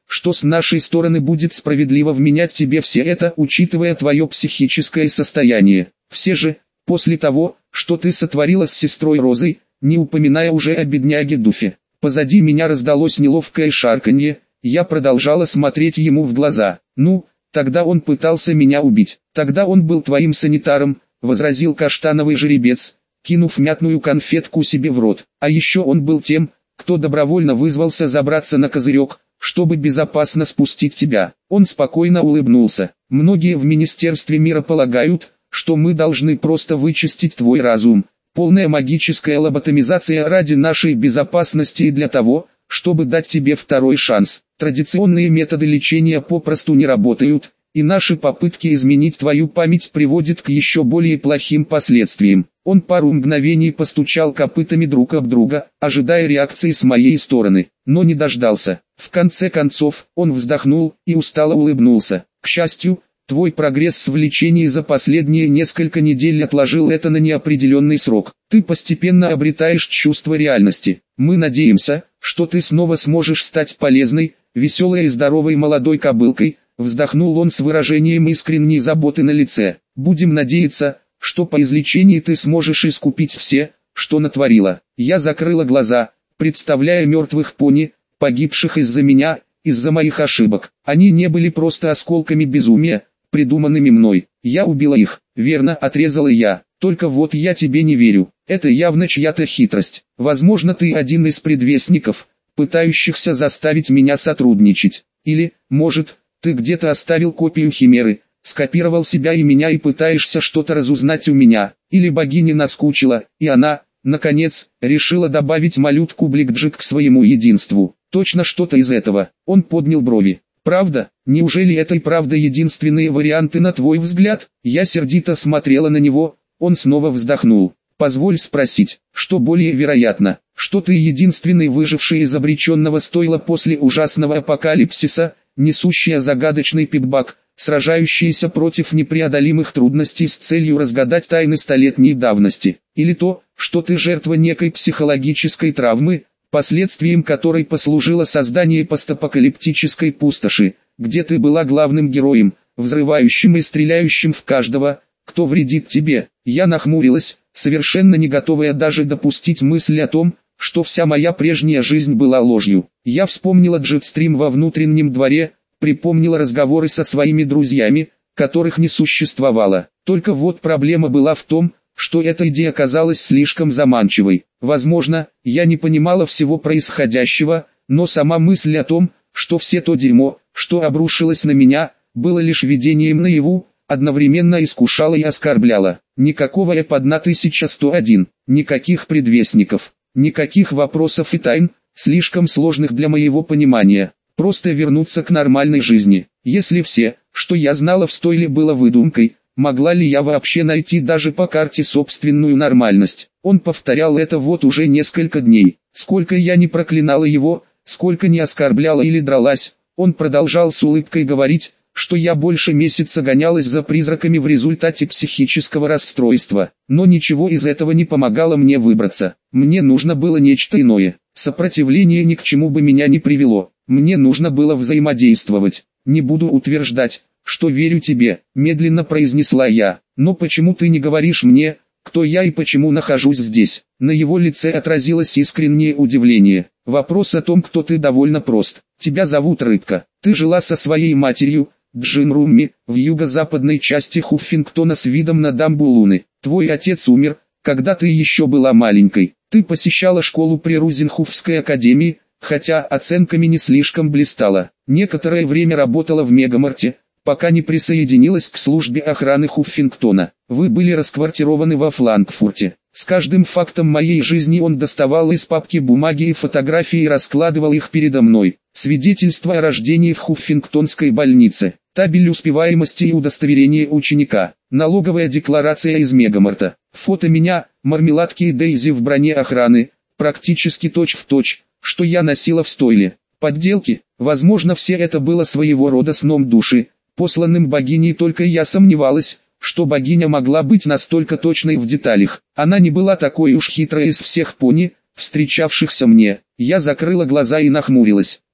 что с нашей стороны будет справедливо вменять тебе все это, учитывая твое психическое состояние. Все же, после того, что ты сотворила с сестрой Розой, не упоминая уже о бедняге Дуфе. Позади меня раздалось неловкое шарканье, я продолжала смотреть ему в глаза. Ну, тогда он пытался меня убить. Тогда он был твоим санитаром, возразил каштановый жеребец, кинув мятную конфетку себе в рот. А еще он был тем, кто добровольно вызвался забраться на козырек, чтобы безопасно спустить тебя. Он спокойно улыбнулся. Многие в Министерстве мира полагают, что мы должны просто вычистить твой разум. Полная магическая лоботомизация ради нашей безопасности и для того, чтобы дать тебе второй шанс. Традиционные методы лечения попросту не работают, и наши попытки изменить твою память приводят к еще более плохим последствиям. Он пару мгновений постучал копытами друг об друга, ожидая реакции с моей стороны, но не дождался. В конце концов, он вздохнул и устало улыбнулся. К счастью, твой прогресс в лечении за последние несколько недель отложил это на неопределенный срок. Ты постепенно обретаешь чувство реальности. Мы надеемся, что ты снова сможешь стать полезной, веселой и здоровой молодой кобылкой. Вздохнул он с выражением искренней заботы на лице. Будем надеяться, что по излечении ты сможешь искупить все, что натворила. Я закрыла глаза, представляя мертвых пони, погибших из-за меня, из-за моих ошибок. Они не были просто осколками безумия, придуманными мной. Я убила их, верно, отрезала я. Только вот я тебе не верю. Это явно чья-то хитрость. Возможно, ты один из предвестников, пытающихся заставить меня сотрудничать. Или, может, ты где-то оставил копию химеры, скопировал себя и меня и пытаешься что-то разузнать у меня. Или богине наскучила, и она, наконец, решила добавить малютку Бликджик к своему единству. Точно что-то из этого. Он поднял брови. Правда? Неужели это и правда единственные варианты на твой взгляд? Я сердито смотрела на него, он снова вздохнул. Позволь спросить, что более вероятно, что ты единственный выживший из обреченного стойла после ужасного апокалипсиса, несущая загадочный пипбак, сражающийся против непреодолимых трудностей с целью разгадать тайны столетней давности, или то, что ты жертва некой психологической травмы, последствием которой послужило создание постапокалиптической пустоши, где ты была главным героем, взрывающим и стреляющим в каждого, кто вредит тебе. Я нахмурилась, совершенно не готовая даже допустить мысль о том, что вся моя прежняя жизнь была ложью. Я вспомнила джетстрим во внутреннем дворе, припомнила разговоры со своими друзьями, которых не существовало. Только вот проблема была в том, что эта идея оказалась слишком заманчивой. Возможно, я не понимала всего происходящего, но сама мысль о том, что все то дерьмо, что обрушилось на меня, было лишь видением наяву, одновременно искушала и оскорбляла. Никакого эп тысяча сто один, никаких предвестников, никаких вопросов и тайн, слишком сложных для моего понимания. Просто вернуться к нормальной жизни. Если все, что я знала в стойле, было выдумкой, могла ли я вообще найти даже по карте собственную нормальность? Он повторял это вот уже несколько дней. Сколько я не проклинала его, сколько не оскорбляла или дралась, он продолжал с улыбкой говорить, что я больше месяца гонялась за призраками в результате психического расстройства. Но ничего из этого не помогало мне выбраться. Мне нужно было нечто иное. Сопротивление ни к чему бы меня не привело. Мне нужно было взаимодействовать. Не буду утверждать, что верю тебе, медленно произнесла я. Но почему ты не говоришь мне, кто я и почему нахожусь здесь? На его лице отразилось искреннее удивление. Вопрос о том, кто ты, довольно прост. Тебя зовут Рыбка. Ты жила со своей матерью, Джин Румми, в юго-западной части Хуффингтона с видом на дамбу Луны. Твой отец умер, когда ты еще была маленькой. Ты посещала школу при Рузенхуфской академии, хотя оценками не слишком блистала. Некоторое время работала в Мегамарте, пока не присоединилась к службе охраны Хуффингтона. Вы были расквартированы во Франкфурте. С каждым фактом моей жизни он доставал из папки бумаги и фотографии и раскладывал их передо мной. Свидетельство о рождении в Хуффингтонской больнице, табель успеваемости и удостоверение ученика, налоговая декларация из Мегамарта, фото меня, мармеладки и Дейзи в броне охраны, практически точь-в-точь, что я носила в стойле. Подделки, возможно, все это было своего рода сном души, посланным богиней, только я сомневалась, что богиня могла быть настолько точной в деталях. Она не была такой уж хитрой из всех пони, встречавшихся мне. Я закрыла глаза и нахмурилась.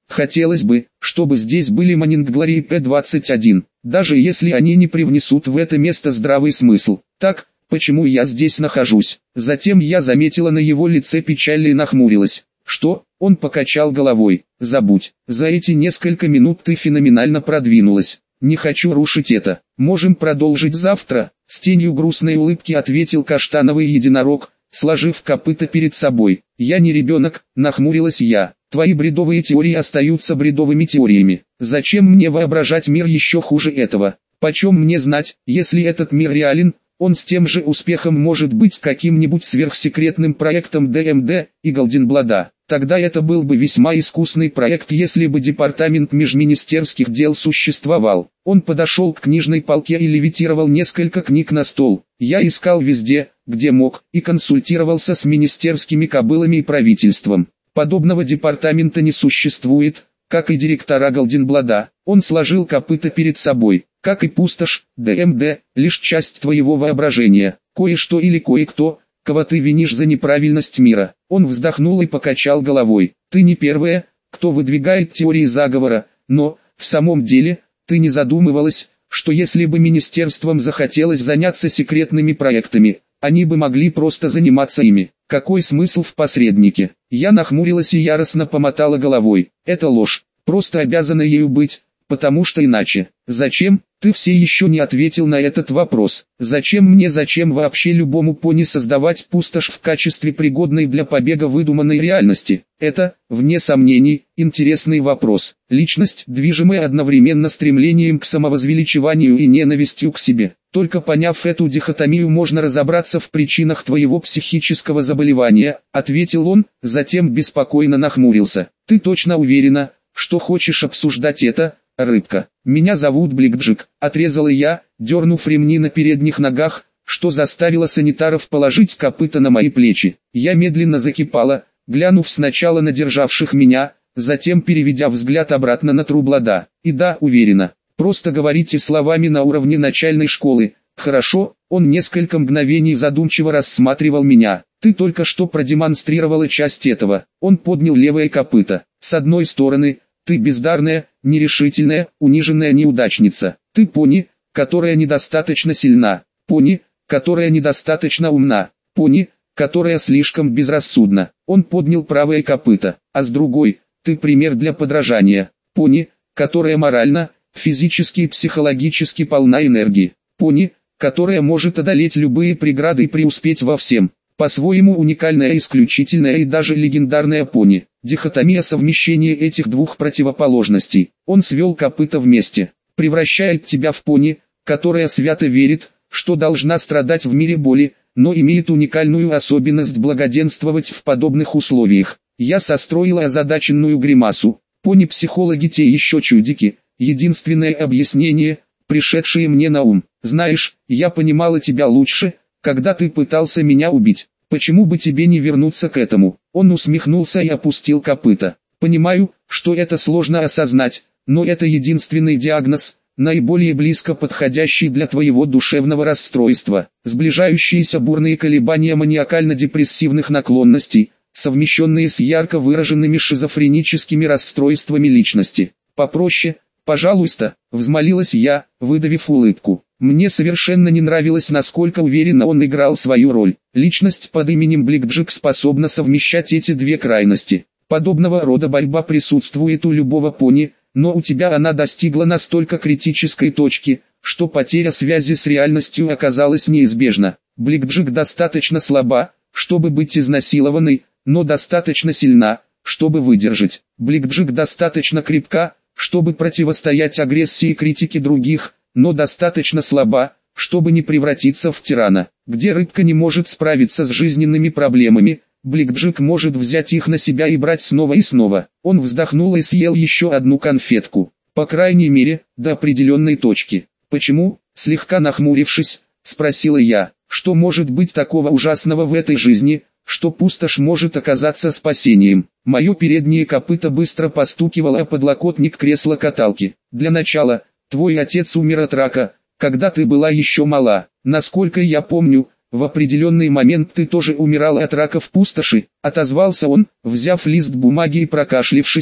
Хотелось бы, чтобы здесь были Маннинглори и П двадцать один, даже если они не привнесут в это место здравый смысл. Так, почему я здесь нахожусь? Затем я заметила на его лице печаль и нахмурилась. Что? Он покачал головой. Забудь, за эти несколько минут ты феноменально продвинулась. Не хочу рушить это. Можем продолжить завтра? С тенью грустной улыбки ответил каштановый единорог, сложив копыта перед собой. Я не ребенок, нахмурилась я. Твои бредовые теории остаются бредовыми теориями. Зачем мне воображать мир еще хуже этого? Почем мне знать, если этот мир реален, он с тем же успехом может быть каким-нибудь сверхсекретным проектом Д М Д и Голденблада. Тогда это был бы весьма искусный проект, если бы департамент межминистерских дел существовал. Он подошел к книжной полке и левитировал несколько книг на стол. Я искал везде, где мог, и консультировался с министерскими кобылами и правительством. Подобного департамента не существует, как и директора Голденблада. Он сложил копыта перед собой. Как и пустошь, Д М Д – лишь часть твоего воображения. Кое-что или кое-кто, кого ты винишь за неправильность мира. Он вздохнул и покачал головой. Ты не первая, кто выдвигает теории заговора, но, в самом деле, ты не задумывалась, что если бы министерством захотелось заняться секретными проектами, они бы могли просто заниматься ими. Какой смысл в посреднике? Я нахмурилась и яростно помотала головой. Это ложь, просто обязана ею быть, потому что иначе. Зачем? Ты все еще не ответил на этот вопрос. Зачем мне, зачем вообще любому пони создавать пустошь в качестве пригодной для побега выдуманной реальности? Это, вне сомнений, интересный вопрос. Личность, движимая одновременно стремлением к самовозвеличиванию и ненавистью к себе. Только поняв эту дихотомию, можно разобраться в причинах твоего психического заболевания, ответил он, затем беспокойно нахмурился. Ты точно уверена, что хочешь обсуждать это, рыбка? Меня зовут Бликджик, отрезала я, дернув ремни на передних ногах, что заставило санитаров положить копыта на мои плечи. Я медленно закипала, глянув сначала на державших меня, затем переведя взгляд обратно на Трублада. И да, уверена, просто говорите словами на уровне начальной школы. Хорошо, он несколько мгновений задумчиво рассматривал меня. Ты только что продемонстрировала часть этого. Он поднял левое копыто. С одной стороны, ты бездарная, нерешительная, униженная неудачница. Ты пони, которая недостаточно сильна. Пони, которая недостаточно умна. Пони, которая слишком безрассудна. Он поднял правое копыто. А с другой, ты пример для подражания. Пони, которая морально, физически и психологически полна энергии. Пони, которая может одолеть любые преграды и преуспеть во всем. По-своему уникальная, исключительная и даже легендарная пони. Дихотомия совмещения этих двух противоположностей. Он свел копыта вместе. Превращает тебя в пони, которая свято верит, что должна страдать в мире боли, но имеет уникальную особенность благоденствовать в подобных условиях. Я состроила озадаченную гримасу. Пони-психологи те еще чудики. Единственное объяснение, пришедшее мне на ум. Знаешь, я понимала тебя лучше, когда ты пытался меня убить. Почему бы тебе не вернуться к этому? Он усмехнулся и опустил копыта. Понимаю, что это сложно осознать, но это единственный диагноз, наиболее близко подходящий для твоего душевного расстройства. Сближающиеся бурные колебания маниакально-депрессивных наклонностей, совмещенные с ярко выраженными шизофреническими расстройствами личности. Попроще, пожалуйста, взмолилась я, выдавив улыбку. Мне совершенно не нравилось, насколько уверенно он играл свою роль. Личность под именем Бликджик способна совмещать эти две крайности. Подобного рода борьба присутствует у любого пони, но у тебя она достигла настолько критической точки, что потеря связи с реальностью оказалась неизбежна. Бликджик достаточно слаба, чтобы быть изнасилованной, но достаточно сильна, чтобы выдержать. Бликджик достаточно крепка, чтобы противостоять агрессии и критике других, но достаточно слаба, чтобы не превратиться в тирана. Где рыбка не может справиться с жизненными проблемами, Бликджик может взять их на себя и брать снова и снова. Он вздохнул и съел еще одну конфетку. По крайней мере, до определенной точки. Почему, слегка нахмурившись, спросила я, что может быть такого ужасного в этой жизни, что пустошь может оказаться спасением. Мое переднее копыто быстро постукивало о подлокотник кресла-каталки. Для начала, твой отец умер от рака, когда ты была еще мала. Насколько я помню, в определенный момент ты тоже умирала от рака в пустоши, отозвался он, взяв лист бумаги и прокашлившись,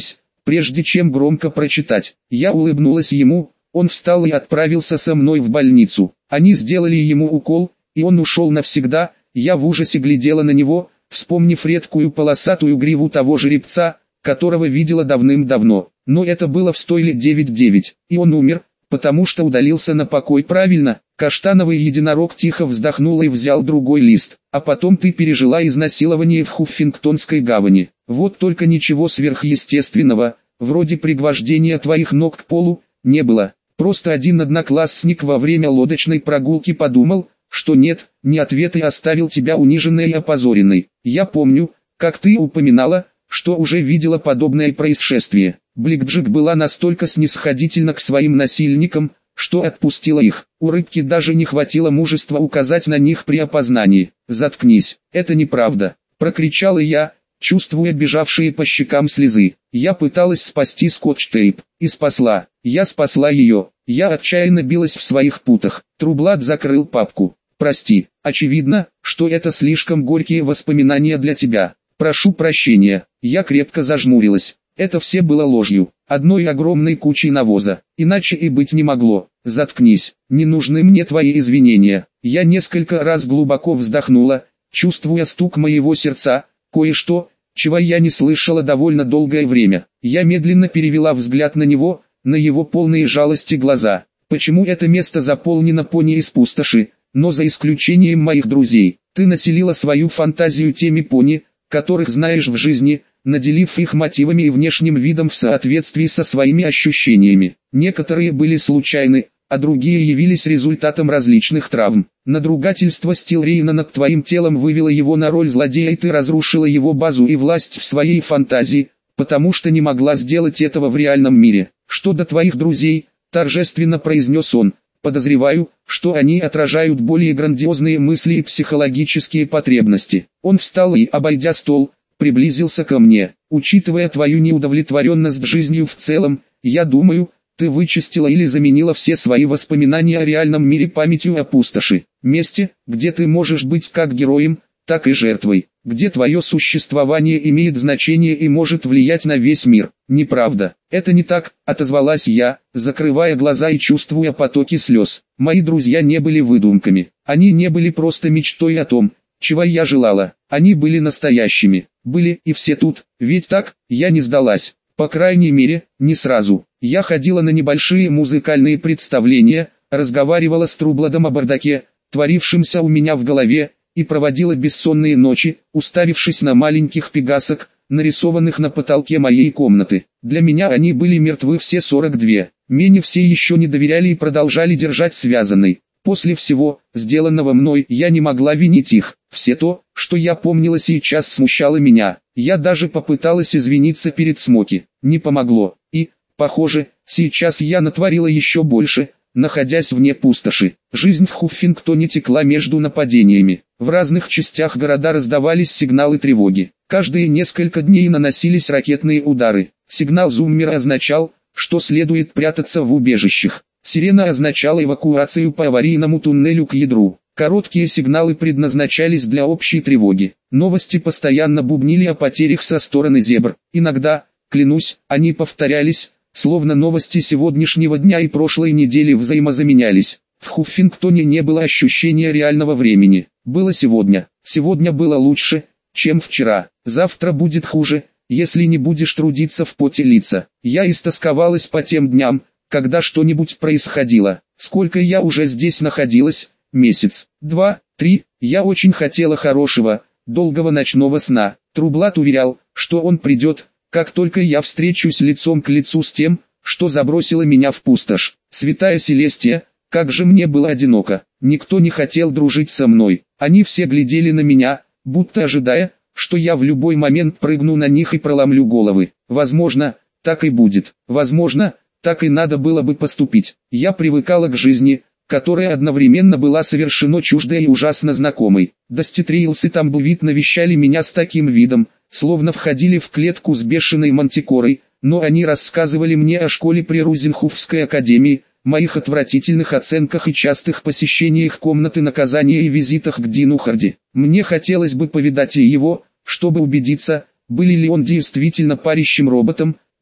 прежде чем громко прочитать. Я улыбнулась ему, он встал и отправился со мной в больницу. Они сделали ему укол, и он ушел навсегда. Я в ужасе глядела на него, вспомнив редкую полосатую гриву того жеребца, которого видела давным-давно. Но это было в стойле девять девять, и он умер, потому что удалился на покой. Правильно, каштановый единорог тихо вздохнул и взял другой лист. А потом ты пережила изнасилование в Хуффингтонской гавани. Вот только ничего сверхъестественного, вроде пригвождения твоих ног к полу, не было. Просто один одноклассник во время лодочной прогулки подумал, что нет, не ответ и оставил тебя униженной и опозоренной. Я помню, как ты упоминала, что уже видела подобное происшествие. Бликджик была настолько снисходительна к своим насильникам, что отпустила их. У рыбки даже не хватило мужества указать на них при опознании. «Заткнись, это неправда», — прокричала я, чувствуя бежавшие по щекам слезы. Я пыталась спасти скотч-тейп, и спасла. Я спасла ее. Я отчаянно билась в своих путах. Трублат закрыл папку. «Прости, очевидно, что это слишком горькие воспоминания для тебя. Прошу прощения». Я крепко зажмурилась. Это все было ложью, одной огромной кучей навоза. Иначе и быть не могло. «Заткнись, не нужны мне твои извинения». Я несколько раз глубоко вздохнула, чувствуя стук моего сердца, кое-что, чего я не слышала довольно долгое время. Я медленно перевела взгляд на него, на его полные жалости глаза. «Почему это место заполнено пони из пустоши, но за исключением моих друзей? Ты населила свою фантазию теми пони, которых знаешь в жизни, наделив их мотивами и внешним видом в соответствии со своими ощущениями. Некоторые были случайны, а другие явились результатом различных травм. Надругательство Стилрейна над твоим телом вывело его на роль злодея, и ты разрушила его базу и власть в своей фантазии, потому что не могла сделать этого в реальном мире. Что до твоих друзей, торжественно произнес он, подозреваю, что они отражают более грандиозные мысли и психологические потребности. Он встал и, обойдя стол, приблизился ко мне. Учитывая твою неудовлетворенность жизнью в целом, я думаю, ты вычистила или заменила все свои воспоминания о реальном мире памятью о пустоши. Месте, где ты можешь быть как героем, так и жертвой. Где твое существование имеет значение и может влиять на весь мир. Неправда. Это не так, отозвалась я, закрывая глаза и чувствуя потоки слез. Мои друзья не были выдумками. Они не были просто мечтой о том, чего я желала. Они были настоящими. Были и все тут. Ведь так, я не сдалась. По крайней мере, не сразу. Я ходила на небольшие музыкальные представления, разговаривала с Трубладом о бардаке, творившемся у меня в голове, и проводила бессонные ночи, уставившись на маленьких пегасок, нарисованных на потолке моей комнаты. Для меня они были мертвы все сорок два. Мне все еще не доверяли и продолжали держать связанной. После всего, сделанного мной, я не могла винить их. Все то, что я помнила сейчас, смущало меня. Я даже попыталась извиниться перед Смоки. Не помогло. И, похоже, сейчас я натворила еще больше, находясь вне пустоши. Жизнь в Хуффингтоне текла между нападениями. В разных частях города раздавались сигналы тревоги. Каждые несколько дней наносились ракетные удары. Сигнал зуммера означал, что следует прятаться в убежищах. Сирена означала эвакуацию по аварийному туннелю к ядру. Короткие сигналы предназначались для общей тревоги. Новости постоянно бубнили о потерях со стороны зебр. Иногда, клянусь, они повторялись, словно новости сегодняшнего дня и прошлой недели взаимозаменялись. В Хуффингтоне не было ощущения реального времени. Было сегодня. Сегодня было лучше, чем вчера. Завтра будет хуже, если не будешь трудиться в поте лица. Я истосковалась по тем дням, когда что-нибудь происходило. Сколько я уже здесь находилась? Месяц, два, три. Я очень хотела хорошего, долгого ночного сна. Трублат уверял, что он придет, как только я встречусь лицом к лицу с тем, что забросило меня в пустошь. Святая Селестия, как же мне было одиноко. Никто не хотел дружить со мной. Они все глядели на меня, будто ожидая, что я в любой момент прыгну на них и проломлю головы. Возможно, так и будет. Возможно, так и надо было бы поступить. Я привыкала к жизни, которая одновременно была совершенно чуждой и ужасно знакомой. Дасти Триилс и Тамблвит навещали меня с таким видом, словно входили в клетку с бешеной мантикорой, но они рассказывали мне о школе при Рузенхуфской академии, моих отвратительных оценках и частых посещениях комнаты наказания и визитах к Дину Харди. Мне хотелось бы повидать и его, чтобы убедиться, были ли он действительно парящим роботом,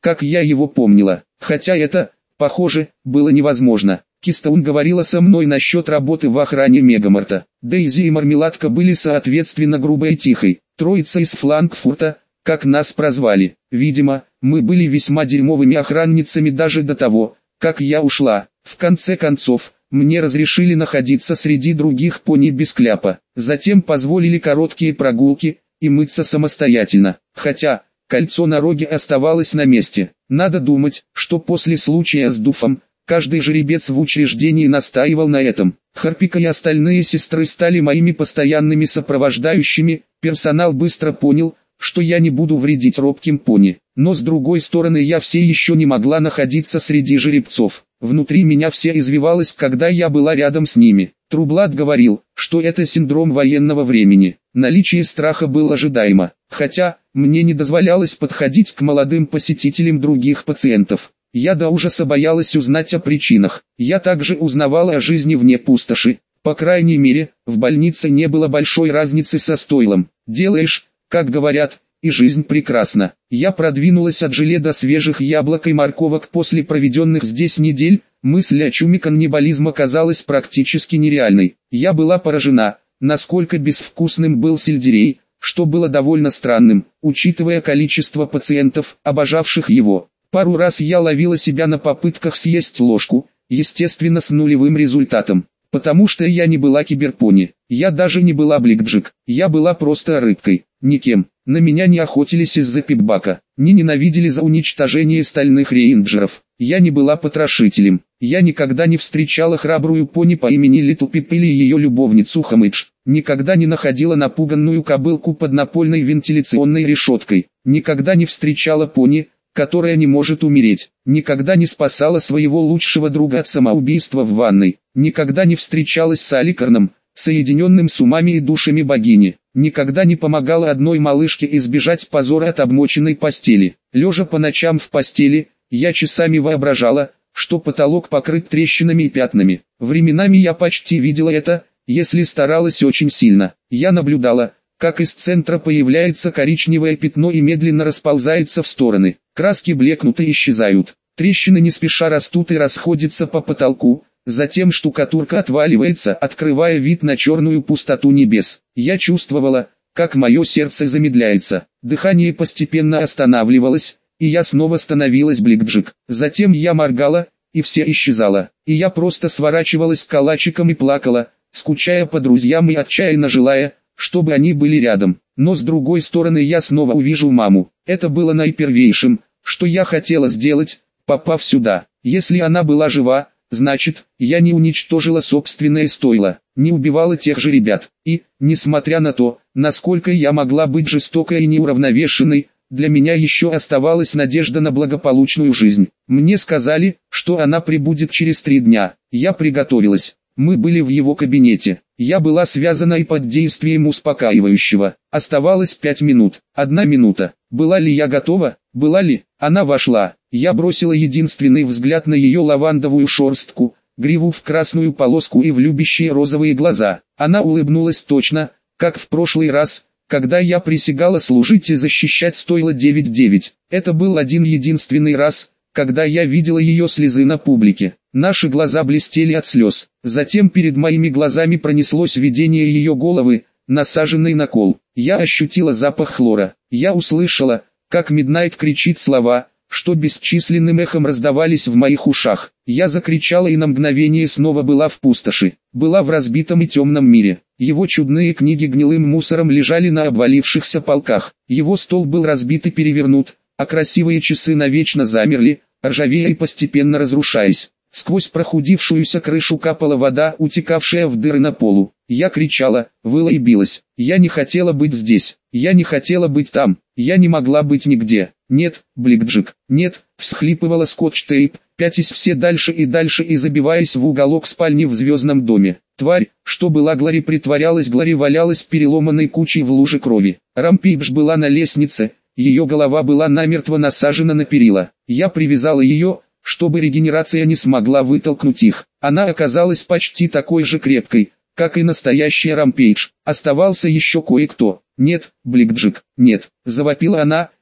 как я его помнила. Хотя это, похоже, было невозможно. Кистоун говорила со мной насчет работы в охране Мегамарта. Дейзи и Мармеладка были соответственно грубой и тихой. Троица из Франкфурта, как нас прозвали. Видимо, мы были весьма дерьмовыми охранницами даже до того, как я ушла. В конце концов, мне разрешили находиться среди других пони без кляпа. Затем позволили короткие прогулки и мыться самостоятельно. Хотя, кольцо на роге оставалось на месте. Надо думать, что после случая с Дуфом, каждый жеребец в учреждении настаивал на этом. Харпика и остальные сестры стали моими постоянными сопровождающими. Персонал быстро понял, что я не буду вредить робким пони. Но с другой стороны я все еще не могла находиться среди жеребцов. Внутри меня все извивалось, когда я была рядом с ними. Трублат говорил, что это синдром военного времени. Наличие страха было ожидаемо. Хотя, мне не дозволялось подходить к молодым посетителям других пациентов. Я до ужаса боялась узнать о причинах. Я также узнавала о жизни вне пустоши. По крайней мере, в больнице не было большой разницы со стойлом. Делаешь, как говорят, и жизнь прекрасна. Я продвинулась от желе до свежих яблок и морковок после проведенных здесь недель. Мысль о чуме каннибализма казалась практически нереальной. Я была поражена, насколько безвкусным был сельдерей, что было довольно странным, учитывая количество пациентов, обожавших его. Пару раз я ловила себя на попытках съесть ложку, естественно с нулевым результатом. Потому что я не была киберпони, я даже не была Бликджик, я была просто рыбкой, никем. На меня не охотились из-за пикбака, не ненавидели за уничтожение стальных рейнджеров. Я не была потрошителем, я никогда не встречала храбрую пони по имени Литл Пип или ее любовницу Хамэдж, никогда не находила напуганную кобылку под напольной вентиляционной решеткой, никогда не встречала пони, которая не может умереть, никогда не спасала своего лучшего друга от самоубийства в ванной, никогда не встречалась с Аликарном, соединенным с умами и душами богини, никогда не помогала одной малышке избежать позора от обмоченной постели. Лежа по ночам в постели, я часами воображала, что потолок покрыт трещинами и пятнами. Временами я почти видела это, если старалась очень сильно. Я наблюдала, как из центра появляется коричневое пятно и медленно расползается в стороны. Краски блекнут и исчезают. Трещины не спеша растут и расходятся по потолку. Затем штукатурка отваливается, открывая вид на черную пустоту небес. Я чувствовала, как мое сердце замедляется. Дыхание постепенно останавливалось, и я снова становилась Бликджик. Затем я моргала, и все исчезало. И я просто сворачивалась калачиком и плакала, скучая по друзьям и отчаянно желая, чтобы они были рядом. Но с другой стороны я снова увижу маму. Это было наипервейшим, что я хотела сделать, попав сюда. Если она была жива, значит, я не уничтожила собственное стойло, не убивала тех же ребят. И, несмотря на то, насколько я могла быть жестокой и неуравновешенной, для меня еще оставалась надежда на благополучную жизнь. Мне сказали, что она прибудет через три дня. Я приготовилась. Мы были в его кабинете. Я была связана и под действием успокаивающего. Оставалось пять минут. Одна минута. Была ли я готова? Была ли? Она вошла. Я бросила единственный взгляд на ее лавандовую шерстку, гриву в красную полоску и в любящие розовые глаза. Она улыбнулась точно, как в прошлый раз, когда я присягала служить и защищать стойло девять девять. Это был один единственный раз, когда я видела ее слезы на публике. Наши глаза блестели от слез. Затем перед моими глазами пронеслось видение ее головы, насаженной на кол. Я ощутила запах хлора. Я услышала, как Миднайт кричит слова, что бесчисленным эхом раздавались в моих ушах. Я закричала и на мгновение снова была в пустоши. Была в разбитом и темном мире. Его чудные книги гнилым мусором лежали на обвалившихся полках. Его стол был разбит и перевернут, а красивые часы навечно замерли, ржавея и постепенно разрушаясь. Сквозь прохудившуюся крышу капала вода, утекавшая в дыры на полу. Я кричала, выла и билась. Я не хотела быть здесь. Я не хотела быть там. Я не могла быть нигде. Нет, Бликджик, нет, всхлипывала Скотч-Тейп, пятясь все дальше и дальше и забиваясь в уголок спальни в звездном доме. Тварь, что была Глори, притворялась Глори, валялась переломанной кучей в луже крови. Рампейдж была на лестнице, ее голова была намертво насажена на перила. Я привязала ее, чтобы регенерация не смогла вытолкнуть их. Она оказалась почти такой же крепкой, как и настоящая Рампейдж. Оставался еще кое-кто. «Нет, Бликджик, нет!» — завопила она,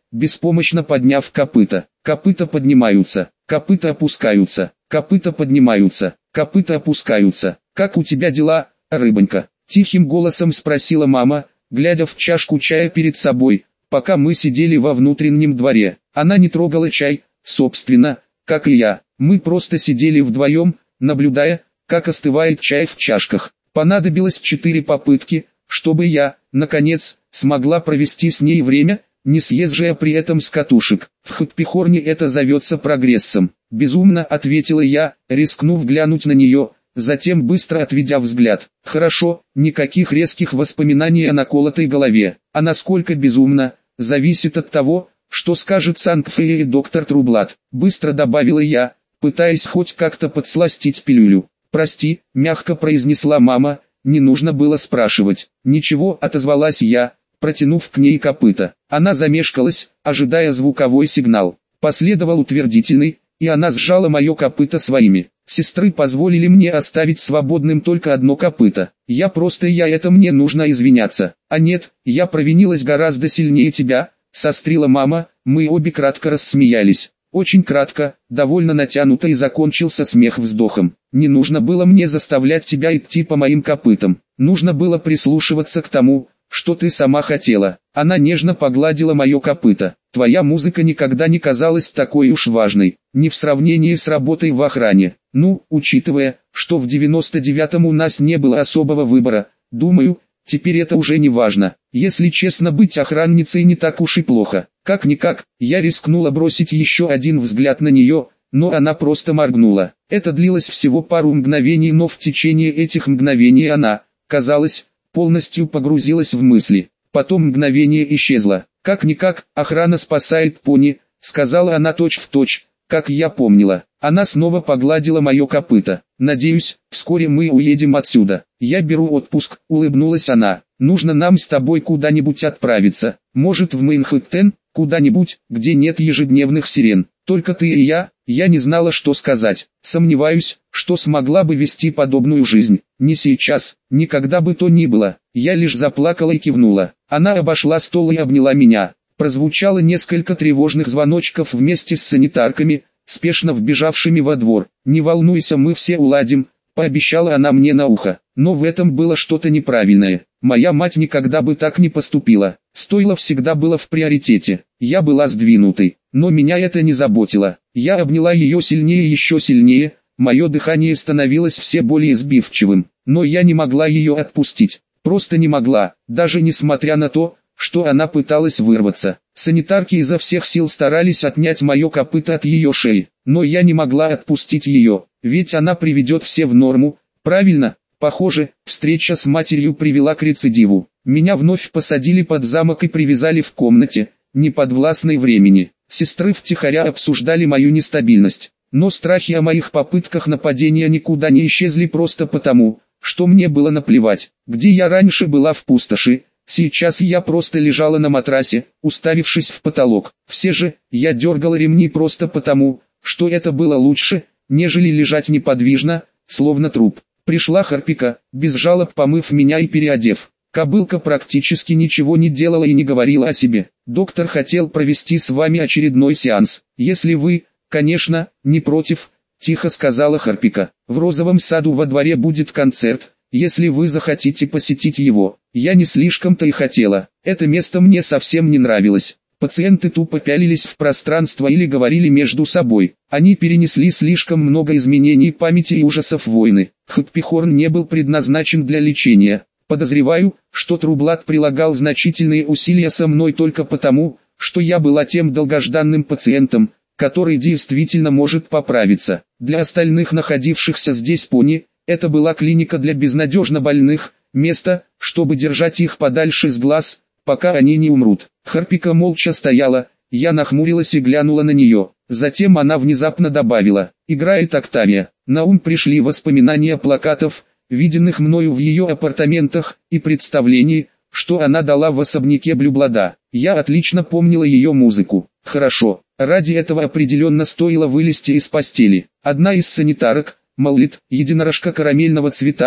беспомощно подняв копыта. Копыта поднимаются, копыта опускаются, копыта поднимаются, копыта опускаются. «Как у тебя дела, рыбонька?» — тихим голосом спросила мама, глядя в чашку чая перед собой, пока мы сидели во внутреннем дворе. Она не трогала чай, собственно, как и я. Мы просто сидели вдвоем, наблюдая, как остывает чай в чашках. Понадобилось четыре попытки, чтобы я, наконец, смогла провести с ней время, не съезжая при этом с катушек. В Хатпихорне это зовется прогрессом. Безумно ответила я, рискнув глянуть на нее, затем быстро отведя взгляд. Хорошо, никаких резких воспоминаний о наколотой голове. А насколько безумно, зависит от того, что скажет Санкфея и доктор Трублат. Быстро добавила я, пытаясь хоть как-то подсластить пилюлю. «Прости», — мягко произнесла мама, — «не нужно было спрашивать». «Ничего», — отозвалась я, протянув к ней копыта. Она замешкалась, ожидая звуковой сигнал. Последовал утвердительный, и она сжала мое копыто своими. Сестры позволили мне оставить свободным только одно копыто. Я просто я это мне нужно извиняться. А нет, я провинилась гораздо сильнее тебя, сострила мама, мы обе кратко рассмеялись. Очень кратко, довольно натянуто, и закончился смех вздохом. Не нужно было мне заставлять тебя идти по моим копытам. Нужно было прислушиваться к тому, что ты сама хотела. Она нежно погладила мое копыто. Твоя музыка никогда не казалась такой уж важной, не в сравнении с работой в охране. Ну, учитывая, что в девяносто девятом у нас не было особого выбора, думаю, теперь это уже не важно. Если честно, быть охранницей не так уж и плохо. Как-никак, я рискнула бросить еще один взгляд на нее, но она просто моргнула. Это длилось всего пару мгновений, но в течение этих мгновений она, казалось, полностью погрузилась в мысли. Потом мгновение исчезло. «Как-никак, охрана спасает пони», — сказала она точь-в-точь, как я помнила. Она снова погладила мое копыто. «Надеюсь, вскоре мы уедем отсюда. Я беру отпуск», — улыбнулась она. «Нужно нам с тобой куда-нибудь отправиться. Может, в Мейнхэттен, куда-нибудь, где нет ежедневных сирен. Только ты и я». Я не знала, что сказать. Сомневаюсь, что смогла бы вести подобную жизнь. Не сейчас, никогда бы то ни было. Я лишь заплакала и кивнула. Она обошла стол и обняла меня. Прозвучало несколько тревожных звоночков вместе с санитарками, спешно вбежавшими во двор. «Не волнуйся, мы все уладим», — пообещала она мне на ухо. Но в этом было что-то неправильное. Моя мать никогда бы так не поступила. Стойло всегда было в приоритете. Я была сдвинутой, но меня это не заботило. Я обняла ее сильнее и еще сильнее, мое дыхание становилось все более сбивчивым, но я не могла ее отпустить. Просто не могла, даже несмотря на то, что она пыталась вырваться. Санитарки изо всех сил старались отнять мое копыто от ее шеи, но я не могла отпустить ее, ведь она приведет все в норму, правильно? Похоже, встреча с матерью привела к рецидиву. Меня вновь посадили под замок и привязали в комнате, не подвластной времени. Сестры втихаря обсуждали мою нестабильность, но страхи о моих попытках нападения никуда не исчезли просто потому, что мне было наплевать. Где я раньше была в пустоши, сейчас я просто лежала на матрасе, уставившись в потолок. Все же, я дергала ремни просто потому, что это было лучше, нежели лежать неподвижно, словно труп. Пришла Харпика, без жалоб помыв меня и переодев. Кобылка практически ничего не делала и не говорила о себе. «Доктор хотел провести с вами очередной сеанс. Если вы, конечно, не против», — тихо сказала Харпика. «В розовом саду во дворе будет концерт, если вы захотите посетить его». Я не слишком-то и хотела. Это место мне совсем не нравилось. Пациенты тупо пялились в пространство или говорили между собой. Они перенесли слишком много изменений памяти и ужасов войны. Хатпихорн не был предназначен для лечения. Подозреваю, что Трублат прилагал значительные усилия со мной только потому, что я была тем долгожданным пациентом, который действительно может поправиться. Для остальных находившихся здесь пони, это была клиника для безнадежно больных, место, чтобы держать их подальше с глаз, пока они не умрут. Харпика молча стояла, я нахмурилась и глянула на нее. Затем она внезапно добавила: «Играет Октавия». На ум пришли воспоминания плакатов, виденных мною в ее апартаментах, и представлений, что она дала в особняке Блюблада. Я отлично помнила ее музыку. Хорошо, ради этого определенно стоило вылезти из постели. Одна из санитарок, Маллит, единорожка карамельного цвета,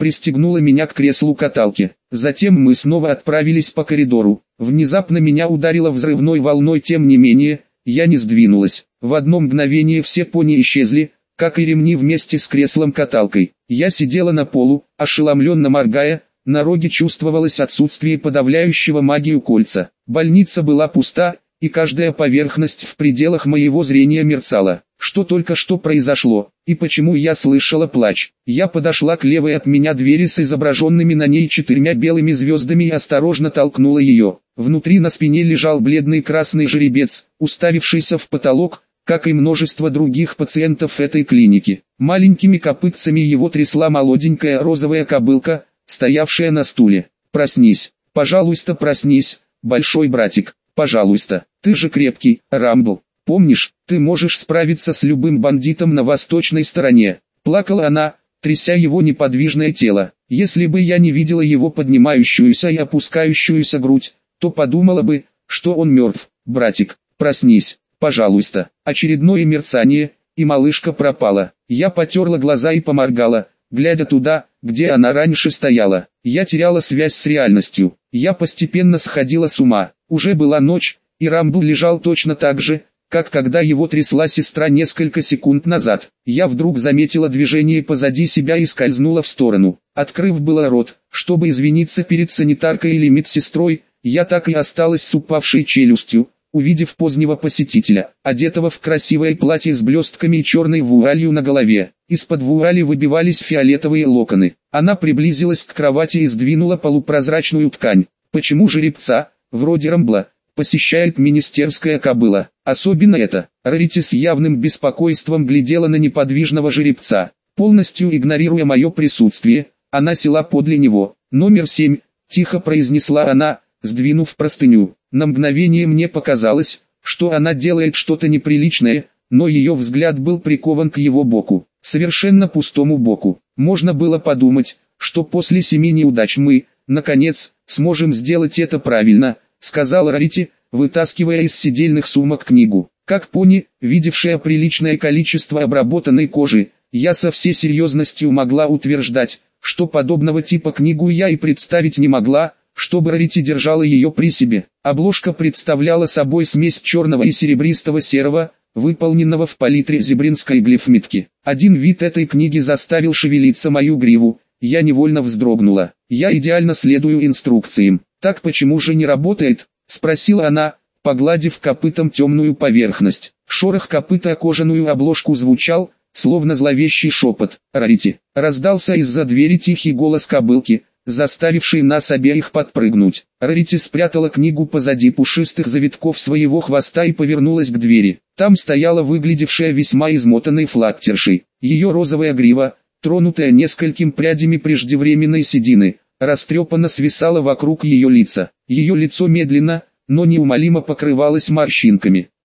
пристегнула меня к креслу каталки. Затем мы снова отправились по коридору. Внезапно меня ударило взрывной волной, тем не менее, я не сдвинулась. В одно мгновение все пони исчезли, как и ремни вместе с креслом-каталкой. Я сидела на полу, ошеломленно моргая, на роге чувствовалось отсутствие подавляющего магию кольца. Больница была пуста, и каждая поверхность в пределах моего зрения мерцала. Что только что произошло, и почему я слышала плач? Я подошла к левой от меня двери с изображенными на ней четырьмя белыми звездами и осторожно толкнула ее. Внутри на спине лежал бледный красный жеребец, уставившийся в потолок, как и множество других пациентов этой клиники. Маленькими копытцами его трясла молоденькая розовая кобылка, стоявшая на стуле. «Проснись, пожалуйста, проснись, большой братик, пожалуйста, ты же крепкий, Рамбл. Помнишь, ты можешь справиться с любым бандитом на восточной стороне». Плакала она, тряся его неподвижное тело. Если бы я не видела его поднимающуюся и опускающуюся грудь, то подумала бы, что он мертв. «Братик, проснись, пожалуйста». Очередное мерцание, и малышка пропала. Я потерла глаза и поморгала, глядя туда, где она раньше стояла. Я теряла связь с реальностью. Я постепенно сходила с ума. Уже была ночь, и Рамбл лежал точно так же, как когда его трясла сестра несколько секунд назад. Я вдруг заметила движение позади себя и скользнула в сторону. Открыв было рот, чтобы извиниться перед санитаркой или медсестрой, я так и осталась с упавшей челюстью, увидев позднего посетителя, одетого в красивое платье с блестками и черной вуалью на голове. Из-под вуали выбивались фиолетовые локоны. Она приблизилась к кровати и сдвинула полупрозрачную ткань. Почему жеребца, вроде Рамбла, посещает министерская кобыла? Особенно это. Рарити с явным беспокойством глядела на неподвижного жеребца. Полностью игнорируя мое присутствие, она села подле него. «Номер семь», — тихо произнесла она, сдвинув простыню. На мгновение мне показалось, что она делает что-то неприличное, но ее взгляд был прикован к его боку, совершенно пустому боку. Можно было подумать, что после семи неудач мы, наконец, сможем сделать это правильно, сказал Рарити, вытаскивая из сидельных сумок книгу. Как пони, видевшая приличное количество обработанной кожи, я со всей серьезностью могла утверждать, что подобного типа книгу я и представить не могла, чтобы Рарити держала ее при себе. Обложка представляла собой смесь черного и серебристого-серого, выполненного в палитре зебринской глифметки. Один вид этой книги заставил шевелиться мою гриву, я невольно вздрогнула. «Я идеально следую инструкциям. Так почему же не работает?» — спросила она, погладив копытом темную поверхность. Шорох копыта о кожаную обложку звучал, словно зловещий шепот. «Рарити!» — раздался из-за двери тихий голос кобылки, заставивший нас обеих подпрыгнуть. Рарити спрятала книгу позади пушистых завитков своего хвоста и повернулась к двери. Там стояла выглядевшая весьма измотанной флаттершей. Ее розовая грива, тронутая несколькими прядями преждевременной седины, растрепанно свисала вокруг ее лица. Ее лицо медленно, но неумолимо покрывалось морщинками.